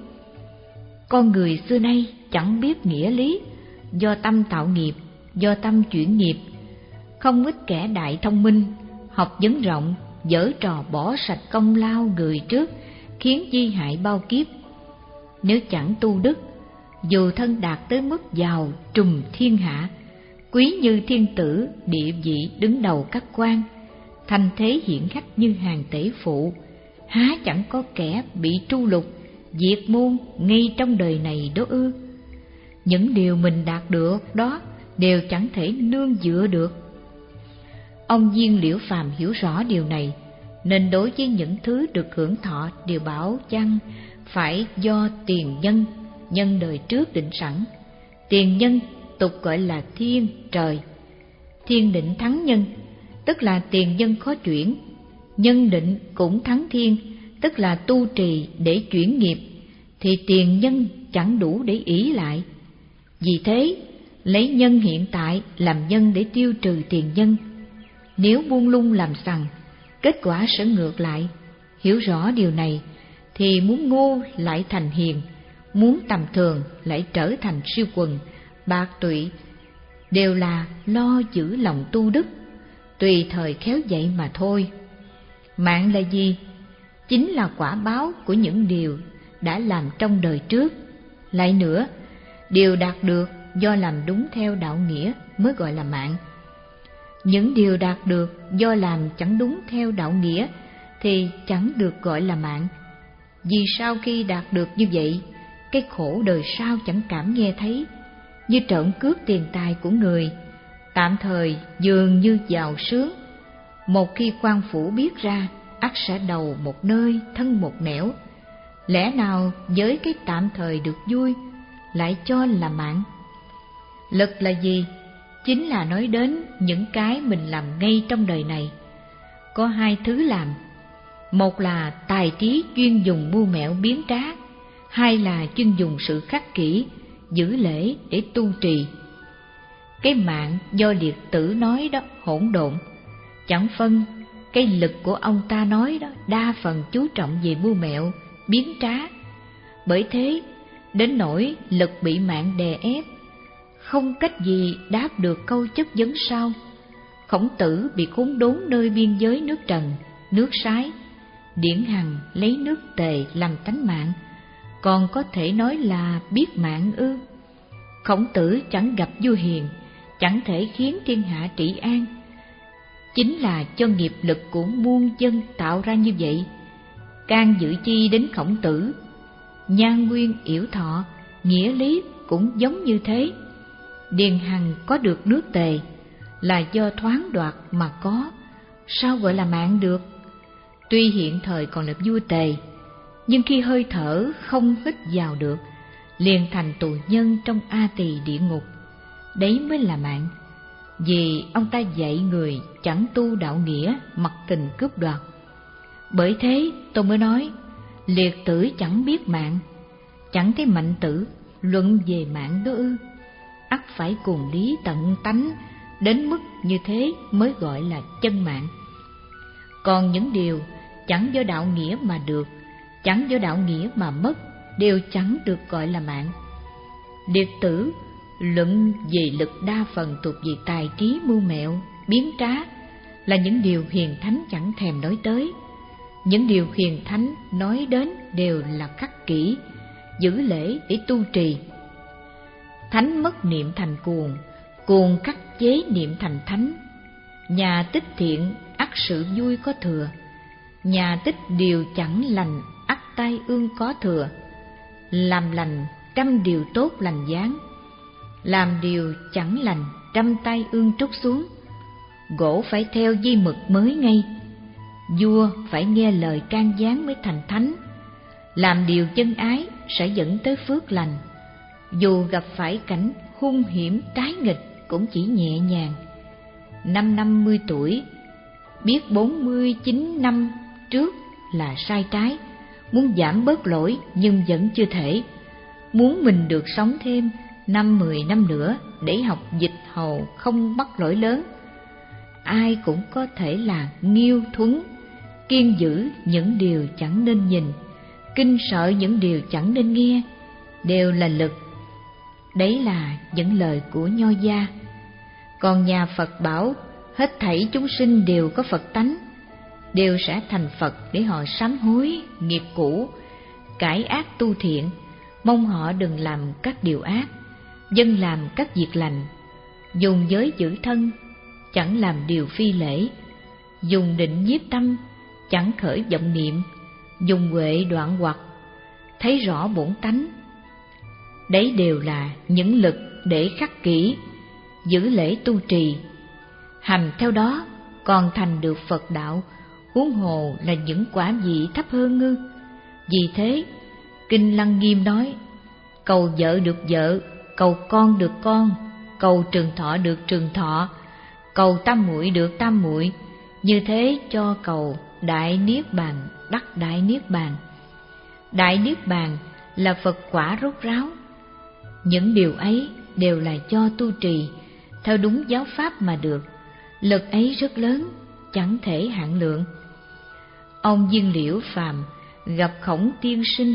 Con người xưa nay chẳng biết nghĩa lý, do tâm tạo nghiệp, do tâm chuyển nghiệp. Không ít kẻ đại thông minh, học vấn rộng, giở trò bỏ sạch công lao người trước, khiến di hại bao kiếp. Nếu chẳng tu đức, dù thân đạt tới mức giàu trùm thiên hạ, quý như thiên tử, địa vị đứng đầu các quan, thành thế hiển khách như hàng tể phụ, há chẳng có kẻ bị tru lục, diệt môn ngay trong đời này đó ư? Những điều mình đạt được đó đều chẳng thể nương dựa được. Ông Viên Liễu Phàm hiểu rõ điều này, nên đối với những thứ được hưởng thọ đều bảo chăng phải do tiền nhân, nhân đời trước định sẵn. Tiền nhân tục gọi là thiên, trời. Thiên định thắng nhân, tức là tiền nhân khó chuyển. Nhân định cũng thắng thiên, tức là tu trì để chuyển nghiệp, thì tiền nhân chẳng đủ để ỷ lại. Vì thế, lấy nhân hiện tại làm nhân để tiêu trừ tiền nhân. Nếu buông lung làm sằng, kết quả sẽ ngược lại. Hiểu rõ điều này, thì muốn ngô lại thành hiền, muốn tầm thường lại trở thành siêu quần, bạc tụy, đều là lo giữ lòng tu đức, tùy thời khéo dạy mà thôi. Mạng là gì? Chính là quả báo của những điều đã làm trong đời trước. Lại nữa, điều đạt được do làm đúng theo đạo nghĩa mới gọi là mạng. Những điều đạt được do làm chẳng đúng theo đạo nghĩa thì chẳng được gọi là mạng. Vì sau khi đạt được như vậy, cái khổ đời sau chẳng cảm nghe thấy, như trộm cướp tiền tài của người, tạm thời dường như giàu sướng. Một khi quan phủ biết ra, ắt sẽ đầu một nơi thân một nẻo. Lẽ nào với cái tạm thời được vui lại cho là mạng? Lực là gì? Chính là nói đến những cái mình làm ngay trong đời này. Có hai thứ làm: một là tài trí chuyên dùng mưu mẹo biến trá, hai là chuyên dùng sự khắc kỷ, giữ lễ để tu trì. Cái mạng do Liệt Tử nói đó hỗn độn, chẳng phân. Cái lực của ông ta nói đó đa phần chú trọng về mưu mẹo, biến trá. Bởi thế, đến nỗi lực bị mạng đè ép, không cách gì đáp được câu chất vấn sau. Khổng Tử bị khốn đốn nơi biên giới nước Trần, nước Sái. Điển Hằng lấy nước Tề làm tánh mạng, còn có thể nói là biết mạng ư? Khổng Tử chẳng gặp vua hiền, chẳng thể khiến thiên hạ trị an. Chính là cho nghiệp lực của muôn dân tạo ra như vậy. Can dự chi đến Khổng Tử? Nhan nguyên yểu thọ, nghĩa lý cũng giống như thế. Điền Hằng có được nước Tề là do thoáng đoạt mà có, sao gọi là mạng được? Tuy hiện thời còn là vua Tề, nhưng khi hơi thở không hít vào được, liền thành tù nhân trong A Tỳ địa ngục. Đấy mới là mạng. Vì ông ta dạy người chẳng tu đạo nghĩa, mặc tình cướp đoạt. Bởi thế tôi mới nói, Liệt Tử chẳng biết mạng. Chẳng thấy Mạnh Tử luận về mạng đó ư? Ắt phải cùng lý tận tánh, đến mức như thế mới gọi là chân mạng. Còn những điều chẳng do đạo nghĩa mà được, chẳng do đạo nghĩa mà mất, đều chẳng được gọi là mạng. Liệt Tử luận về lực đa phần thuộc về tài trí mưu mẹo, biến trá, là những điều hiền thánh chẳng thèm nói tới. Những điều hiền thánh nói đến đều là khắc kỷ, giữ lễ để tu trì. Thánh mất niệm thành cuồng, cuồng khắc chế niệm thành thánh. Nhà tích thiện ắt sự vui có thừa, nhà tích điều chẳng lành ắt tai ương có thừa. Làm lành trăm điều tốt lành giáng, làm điều chẳng lành trăm tay ương trút xuống. Gỗ phải theo di mực mới ngay. Vua phải nghe lời can gián mới thành thánh. Làm điều chân ái sẽ dẫn tới phước lành. Dù gặp phải cảnh hung hiểm trái nghịch cũng chỉ nhẹ nhàng. Năm năm mươi tuổi, biết bốn mươi chín năm trước là sai trái, muốn giảm bớt lỗi nhưng vẫn chưa thể. Muốn mình được sống thêm năm mười năm nữa để học dịch hầu không mắc lỗi lớn. Ai cũng có thể là nghiêu thuấn, kiên giữ những điều chẳng nên nhìn, kinh sợ những điều chẳng nên nghe, đều là lực. Đấy là những lời của Nho gia. Còn nhà Phật bảo hết thảy chúng sinh đều có Phật tánh, đều sẽ thành Phật để họ sám hối nghiệp cũ, cải ác tu thiện, mong họ đừng làm các điều ác, dân làm các việc lành, dùng giới giữ thân, chẳng làm điều phi lễ, dùng định nhiếp tâm, chẳng khởi vọng niệm, dùng huệ đoạn hoặc, thấy rõ bổn tánh. Đấy đều là những lực để khắc kỹ, giữ lễ tu trì, hành theo đó còn thành được Phật đạo, huống hồ là những quả vị thấp hơn ngư. Vì thế, Kinh Lăng Nghiêm nói: cầu vợ được vợ, cầu con được con, cầu trường thọ được trường thọ, cầu tam muội được tam muội, như thế cho cầu đại niết bàn đắc đại niết bàn. Đại niết bàn là Phật quả rốt ráo. Những điều ấy đều là do tu trì theo đúng giáo pháp mà được, lực ấy rất lớn, chẳng thể hạn lượng. Ông Viên Liễu Phàm gặp Khổng Tiên Sinh,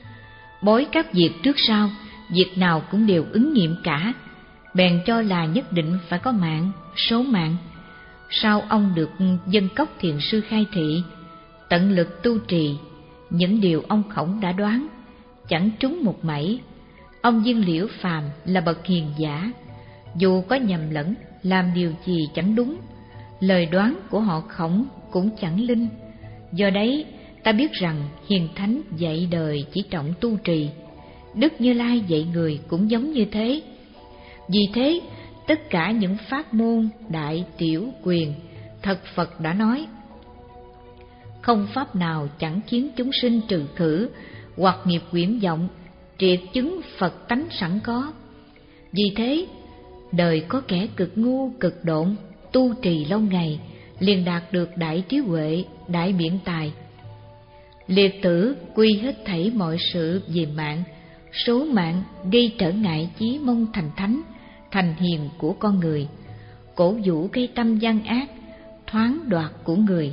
bối các việc trước sau, việc nào cũng đều ứng nghiệm cả, bèn cho là nhất định phải có mạng, số mạng. Sau ông được Dân Cốc Thiền Sư khai thị, tận lực tu trì, những điều ông Khổng đã đoán, chẳng trúng một mảy. Ông Viên Liễu Phàm là bậc hiền giả, dù có nhầm lẫn, làm điều gì chẳng đúng, lời đoán của họ Khổng cũng chẳng linh. Do đấy, ta biết rằng hiền thánh dạy đời chỉ trọng tu trì, Đức Như Lai dạy người cũng giống như thế. Vì thế, tất cả những pháp môn đại tiểu quyền, thật Phật đã nói, không pháp nào chẳng khiến chúng sinh trừ khử hoặc nghiệp quyển vọng, triệt chứng Phật tánh sẵn có. Vì thế, đời có kẻ cực ngu cực độn, tu trì lâu ngày, liền đạt được đại trí huệ, đại biện tài. Liệt tử quy hết thảy mọi sự về mạng, số mạng gây trở ngại chí mong thành thánh, thành hiền của con người, cổ vũ gây tâm gian ác, thoáng đoạt của người.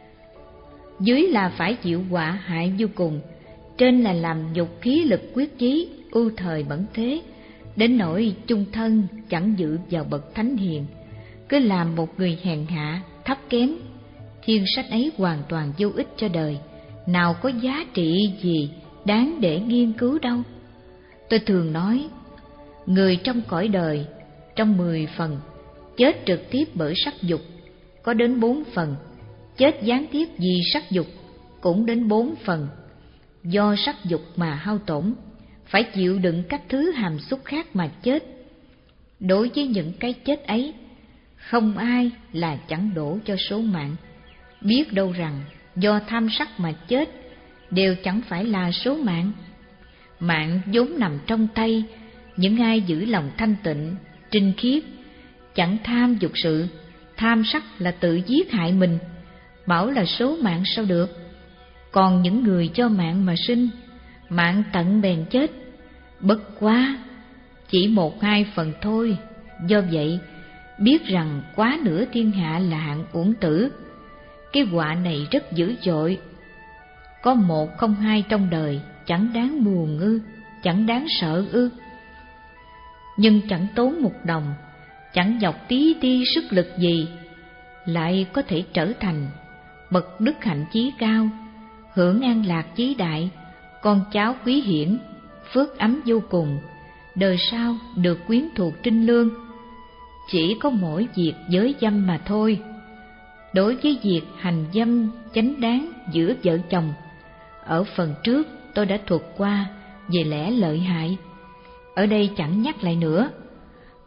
Dưới là phải chịu họa hại vô cùng, trên là làm nhục khí lực quyết chí, ưu thời bẩn thế, đến nỗi chung thân chẳng dự vào bậc thánh hiền, cứ làm một người hèn hạ, thấp kém. Thiên sách ấy hoàn toàn vô ích cho đời, nào có giá trị gì đáng để nghiên cứu đâu. Tôi thường nói, người trong cõi đời, trong mười phần, chết trực tiếp bởi sắc dục có đến bốn phần, chết gián tiếp vì sắc dục cũng đến bốn phần. Do sắc dục mà hao tổn, phải chịu đựng các thứ hàm xúc khác mà chết. Đối với những cái chết ấy, không ai là chẳng đổ cho số mạng. Biết đâu rằng do tham sắc mà chết đều chẳng phải là số mạng. Mạng vốn nằm trong tay những ai giữ lòng thanh tịnh, trinh khiết, chẳng tham dục sự. Tham sắc là tự giết hại mình, bảo là số mạng sao được. Còn những người cho mạng mà sinh, mạng tận bèn chết, bất quá chỉ một hai phần thôi. Do vậy, biết rằng quá nửa thiên hạ là hạng uổng tử. Cái họa này rất dữ dội, có một không hai trong đời, chẳng đáng buồn ư, chẳng đáng sợ ư. Nhưng chẳng tốn một đồng, chẳng dọc tí ti sức lực gì, lại có thể trở thành bậc đức hạnh chí cao, hưởng an lạc chí đại, con cháu quý hiển, phước ấm vô cùng, đời sau được quyến thuộc trinh lương. Chỉ có mỗi việc giới dâm mà thôi. Đối với việc hành dâm chánh đáng giữa vợ chồng, ở phần trước tôi đã thuật qua về lẽ lợi hại, ở đây chẳng nhắc lại nữa.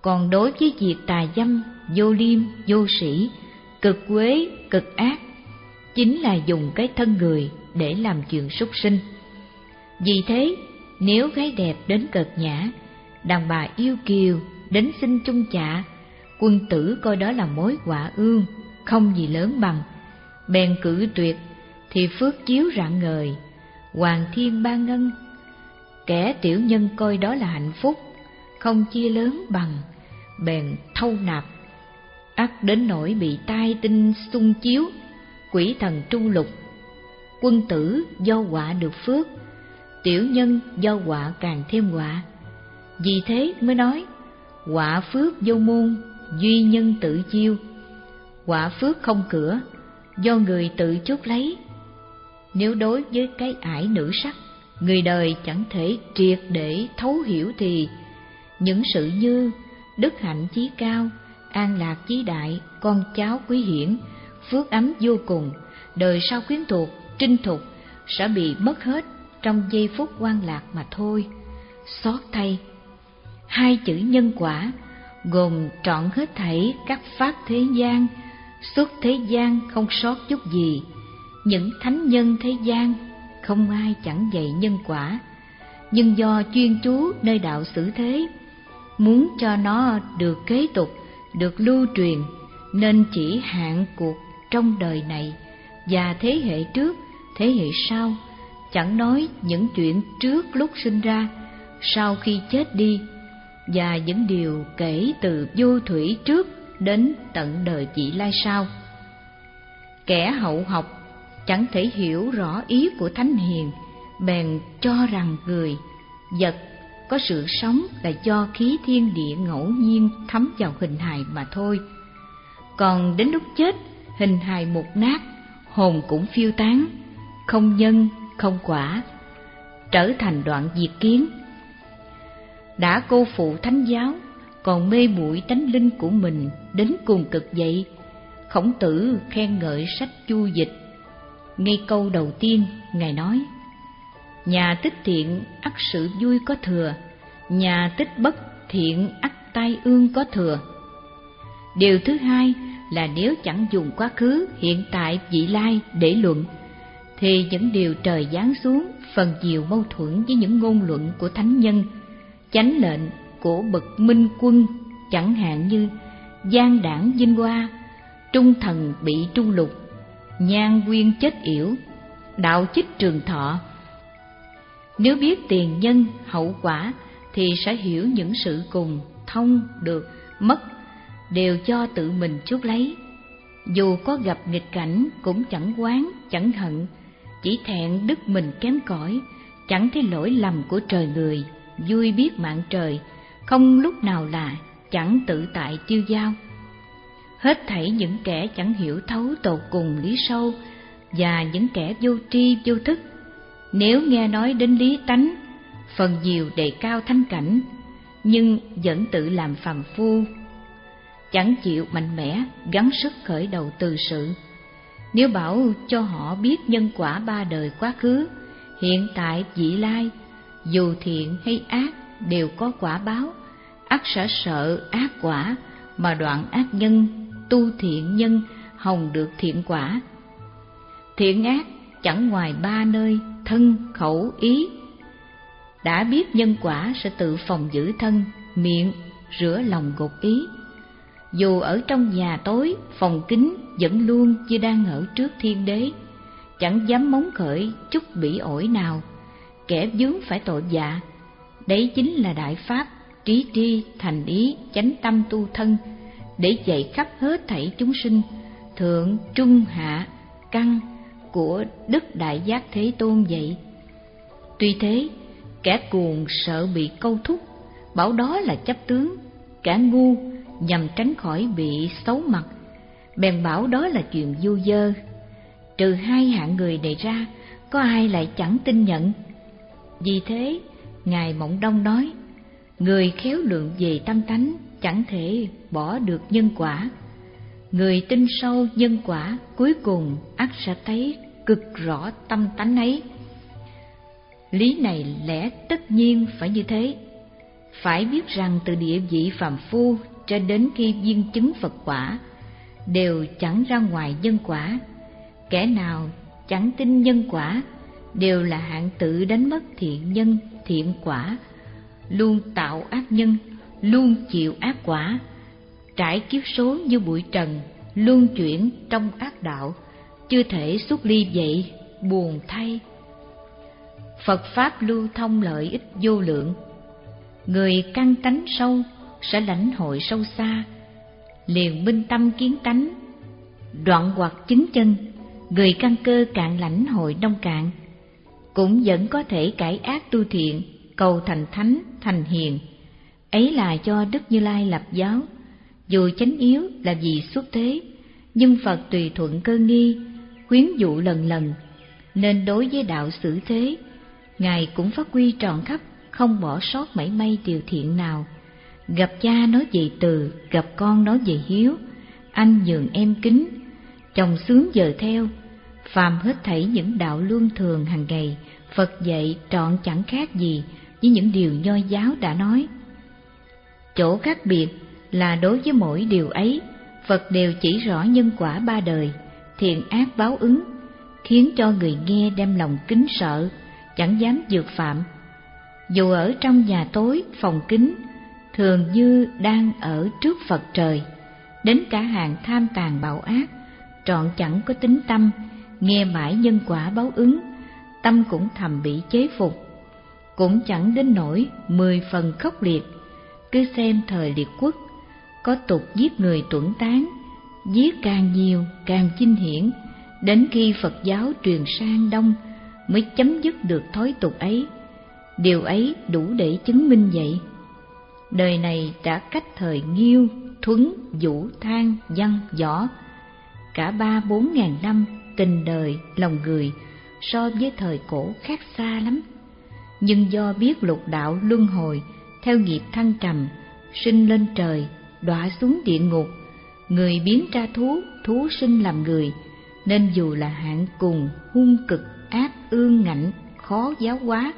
Còn đối với việc tà dâm, vô liêm, vô sĩ, cực quế, cực ác, chính là dùng cái thân người để làm chuyện súc sinh. Vì thế, nếu gái đẹp đến cợt nhã, đàn bà yêu kiều đến xin chung chạ, quân tử coi đó là mối họa ương, không gì lớn bằng, bèn cự tuyệt, thì phước chiếu rạng ngời, hoàng thiên ban ngân. Kẻ tiểu nhân coi đó là hạnh phúc, không chia lớn bằng, bèn thâu nạp, ắt đến nỗi bị tai tinh xung chiếu, quỷ thần tru lục. Quân tử do họa được phước, tiểu nhân do họa càng thêm họa. Vì thế mới nói, họa phước vô môn, duy nhân tự chiêu. Họa phước không cửa, do người tự chuốc lấy. Nếu đối với cái ải nữ sắc, người đời chẳng thể triệt để thấu hiểu, thì những sự như đức hạnh chí cao, an lạc chí đại, con cháu quý hiển, phước ấm vô cùng, đời sau quyến thuộc, trinh thục sẽ bị mất hết trong giây phút hoang lạc mà thôi. Xót thay, hai chữ nhân quả gồm trọn hết thảy các pháp thế gian, suốt thế gian không sót chút gì. Những thánh nhân thế gian không ai chẳng dạy nhân quả, nhưng do chuyên chú nơi đạo xử thế, muốn cho nó được kế tục, được lưu truyền, nên chỉ hạn cuộc trong đời này và thế hệ trước, thế hệ sau, chẳng nói những chuyện trước lúc sinh ra, sau khi chết đi, và những điều kể từ vô thủy trước đến tận đời vị lai sau. Kẻ hậu học chẳng thể hiểu rõ ý của thánh hiền, bèn cho rằng người, vật có sự sống là do khí thiên địa ngẫu nhiên thấm vào hình hài mà thôi. Còn đến lúc chết, hình hài mục nát, hồn cũng phiêu tán, không nhân không quả, trở thành đoạn diệt kiến. Đã cô phụ thánh giáo, còn mê muội tánh linh của mình đến cùng cực vậy. Khổng Tử khen ngợi sách Chu Dịch. Ngay câu đầu tiên, Ngài nói: nhà tích thiện ắt sự vui có thừa, nhà tích bất thiện ắt tai ương có thừa. Điều thứ hai là nếu chẳng dùng quá khứ, hiện tại, vị lai để luận, thì những điều trời giáng xuống phần nhiều mâu thuẫn với những ngôn luận của thánh nhân, chánh lệnh của bậc minh quân, chẳng hạn như gian đảng vinh hoa, trung thần bị tru lục, nhan quyên chết yểu, đạo chích trường thọ. Nếu biết tiền nhân hậu quả thì sẽ hiểu những sự cùng, thông, được, mất đều do tự mình chuốc lấy. Dù có gặp nghịch cảnh cũng chẳng oán, chẳng hận, chỉ thẹn đức mình kém cỏi, chẳng thấy lỗi lầm của trời người, vui biết mạng trời, không lúc nào là chẳng tự tại tiêu dao. Hết thảy những kẻ chẳng hiểu thấu tột cùng lý sâu, và những kẻ vô tri vô thức, nếu nghe nói đến lý tánh, phần nhiều đề cao thánh cảnh, nhưng vẫn tự làm phàm phu, chẳng chịu mạnh mẽ gắng sức khởi đầu từ sự. Nếu bảo cho họ biết nhân quả ba đời quá khứ, hiện tại, vị lai, dù thiện hay ác đều có quả báo, ắt sẽ sợ ác quả mà đoạn ác nhân, tu thiện nhân hồng được thiện quả. Thiện ác chẳng ngoài ba nơi: thân, khẩu, ý. Đã biết nhân quả sẽ tự phòng giữ thân, miệng, rửa lòng gột ý. Dù ở trong nhà tối, phòng kín, vẫn luôn như đang ở trước thiên đế, chẳng dám móng khởi chút bỉ ổi nào. Kẻ vướng phải tội dạ, đấy chính là đại pháp trí tri thành ý chánh tâm tu thân, để dạy khắp hết thảy chúng sinh thượng trung hạ căn của Đức Đại Giác Thế Tôn vậy. Tuy thế, kẻ cuồng sợ bị câu thúc, bảo đó là chấp tướng; kẻ ngu nhằm tránh khỏi bị xấu mặt, bèn bảo đó là chuyện vô dơ. Trừ hai hạng người này ra, có ai lại chẳng tin nhận. Vì thế, Ngài Mộng Đông nói, người khéo lượng về tâm tánh chẳng thể bỏ được nhân quả. Người tin sâu nhân quả cuối cùng ắt sẽ thấy cực rõ tâm tánh ấy. Lý này lẽ tất nhiên phải như thế. Phải biết rằng từ địa vị phàm phu cho đến khi viên chứng Phật quả đều chẳng ra ngoài nhân quả. Kẻ nào chẳng tin nhân quả đều là hạng tự đánh mất thiện nhân thiện quả, luôn tạo ác nhân, luôn chịu ác quả, trải kiếp số như bụi trần, luân chuyển trong ác đạo, chưa thể xuất ly vậy, buồn thay. Phật pháp lưu thông lợi ích vô lượng, người căn tánh sâu sẽ lãnh hội sâu xa, liền minh tâm kiến tánh, đoạn hoặc chứng chân. Người căn cơ cạn lãnh hội nông cạn, cũng vẫn có thể cải ác tu thiện, cầu thành thánh thành hiền. Ấy là do Đức Như Lai lập giáo, dù chánh yếu là vì xuất thế, nhưng Phật tùy thuận cơ nghi, khuyến dụ lần lần, nên đối với đạo xử thế, Ngài cũng phát huy trọn khắp, không bỏ sót mảy may điều thiện nào. Gặp cha nói về từ, gặp con nói về hiếu, anh nhường em kính, chồng sướng giờ theo. Phàm hết thảy những đạo luân thường hàng ngày, Phật dạy trọn chẳng khác gì với những điều nho giáo đã nói. Chỗ khác biệt là đối với mỗi điều ấy, Phật đều chỉ rõ nhân quả ba đời, thiện ác báo ứng, khiến cho người nghe đem lòng kính sợ, chẳng dám vượt phạm. Dù ở trong nhà tối, phòng kín, thường như đang ở trước Phật trời, đến cả hàng tham tàn bạo ác, trọn chẳng có tính tâm, nghe mãi nhân quả báo ứng, tâm cũng thầm bị chế phục, cũng chẳng đến nỗi mười phần khốc liệt. Cứ xem thời liệt quốc, có tục giết người tuẫn tán, giết càng nhiều càng chinh hiển, đến khi Phật giáo truyền sang Đông mới chấm dứt được thói tục ấy. Điều ấy đủ để chứng minh vậy. Đời này đã cách thời Nghiêu, Thuấn, Vũ, Thang, Văn, Võ cả ba bốn ngàn năm, tình đời lòng người so với thời cổ khác xa lắm. Nhưng do biết lục đạo luân hồi, theo nghiệp thăng trầm, sinh lên trời, đọa xuống địa ngục, người biến ra thú, thú sinh làm người, nên dù là hạng cùng hung cực ác ương ngạnh, khó giáo hóa,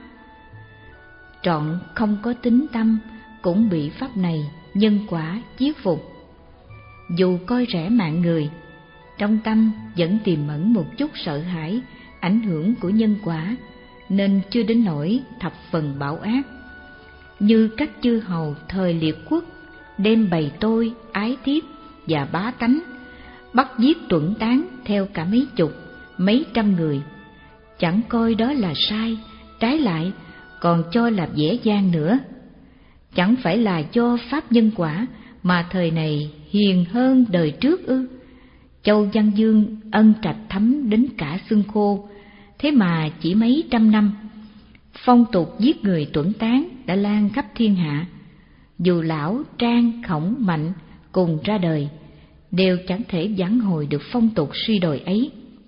trọn không có tính tâm, cũng bị pháp này nhân quả chiết phục. Dù coi rẻ mạng người, trong tâm vẫn tiềm ẩn một chút sợ hãi ảnh hưởng của nhân quả, nên chưa đến nỗi thập phần bạo ác. Như các chư hầu thời liệt quốc đem bày tôi, ái thiếp và bá tánh, bắt giết tuẫn tán theo cả mấy chục, mấy trăm người, chẳng coi đó là sai, trái lại còn cho là dễ dàng nữa. Chẳng phải là do pháp nhân quả mà thời này hiền hơn đời trước ư? Châu Văn Dương ân trạch thấm đến cả xương khô, thế mà chỉ mấy trăm năm, phong tục giết người tuẫn tán đã lan khắp thiên hạ. Dù Lão, Trang, Khổng, Mạnh cùng ra đời, đều chẳng thể vãn hồi được phong tục suy đồi ấy.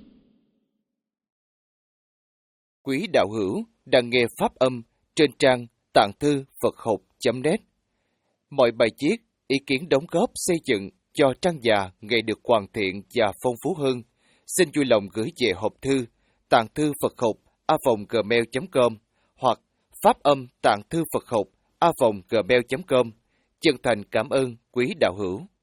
Quý đạo hữu đang nghe pháp âm trên trang tạng thư Phật học chấm net. Mọi bài viết, ý kiến đóng góp xây dựng cho trang già ngày được hoàn thiện và phong phú hơn, xin vui lòng gửi về hộp thư tạng thư Phật học a vòng gmail chấm com hoặc pháp âm tạng thư Phật học a vòng gmail chấm com. Chân thành cảm ơn quý đạo hữu.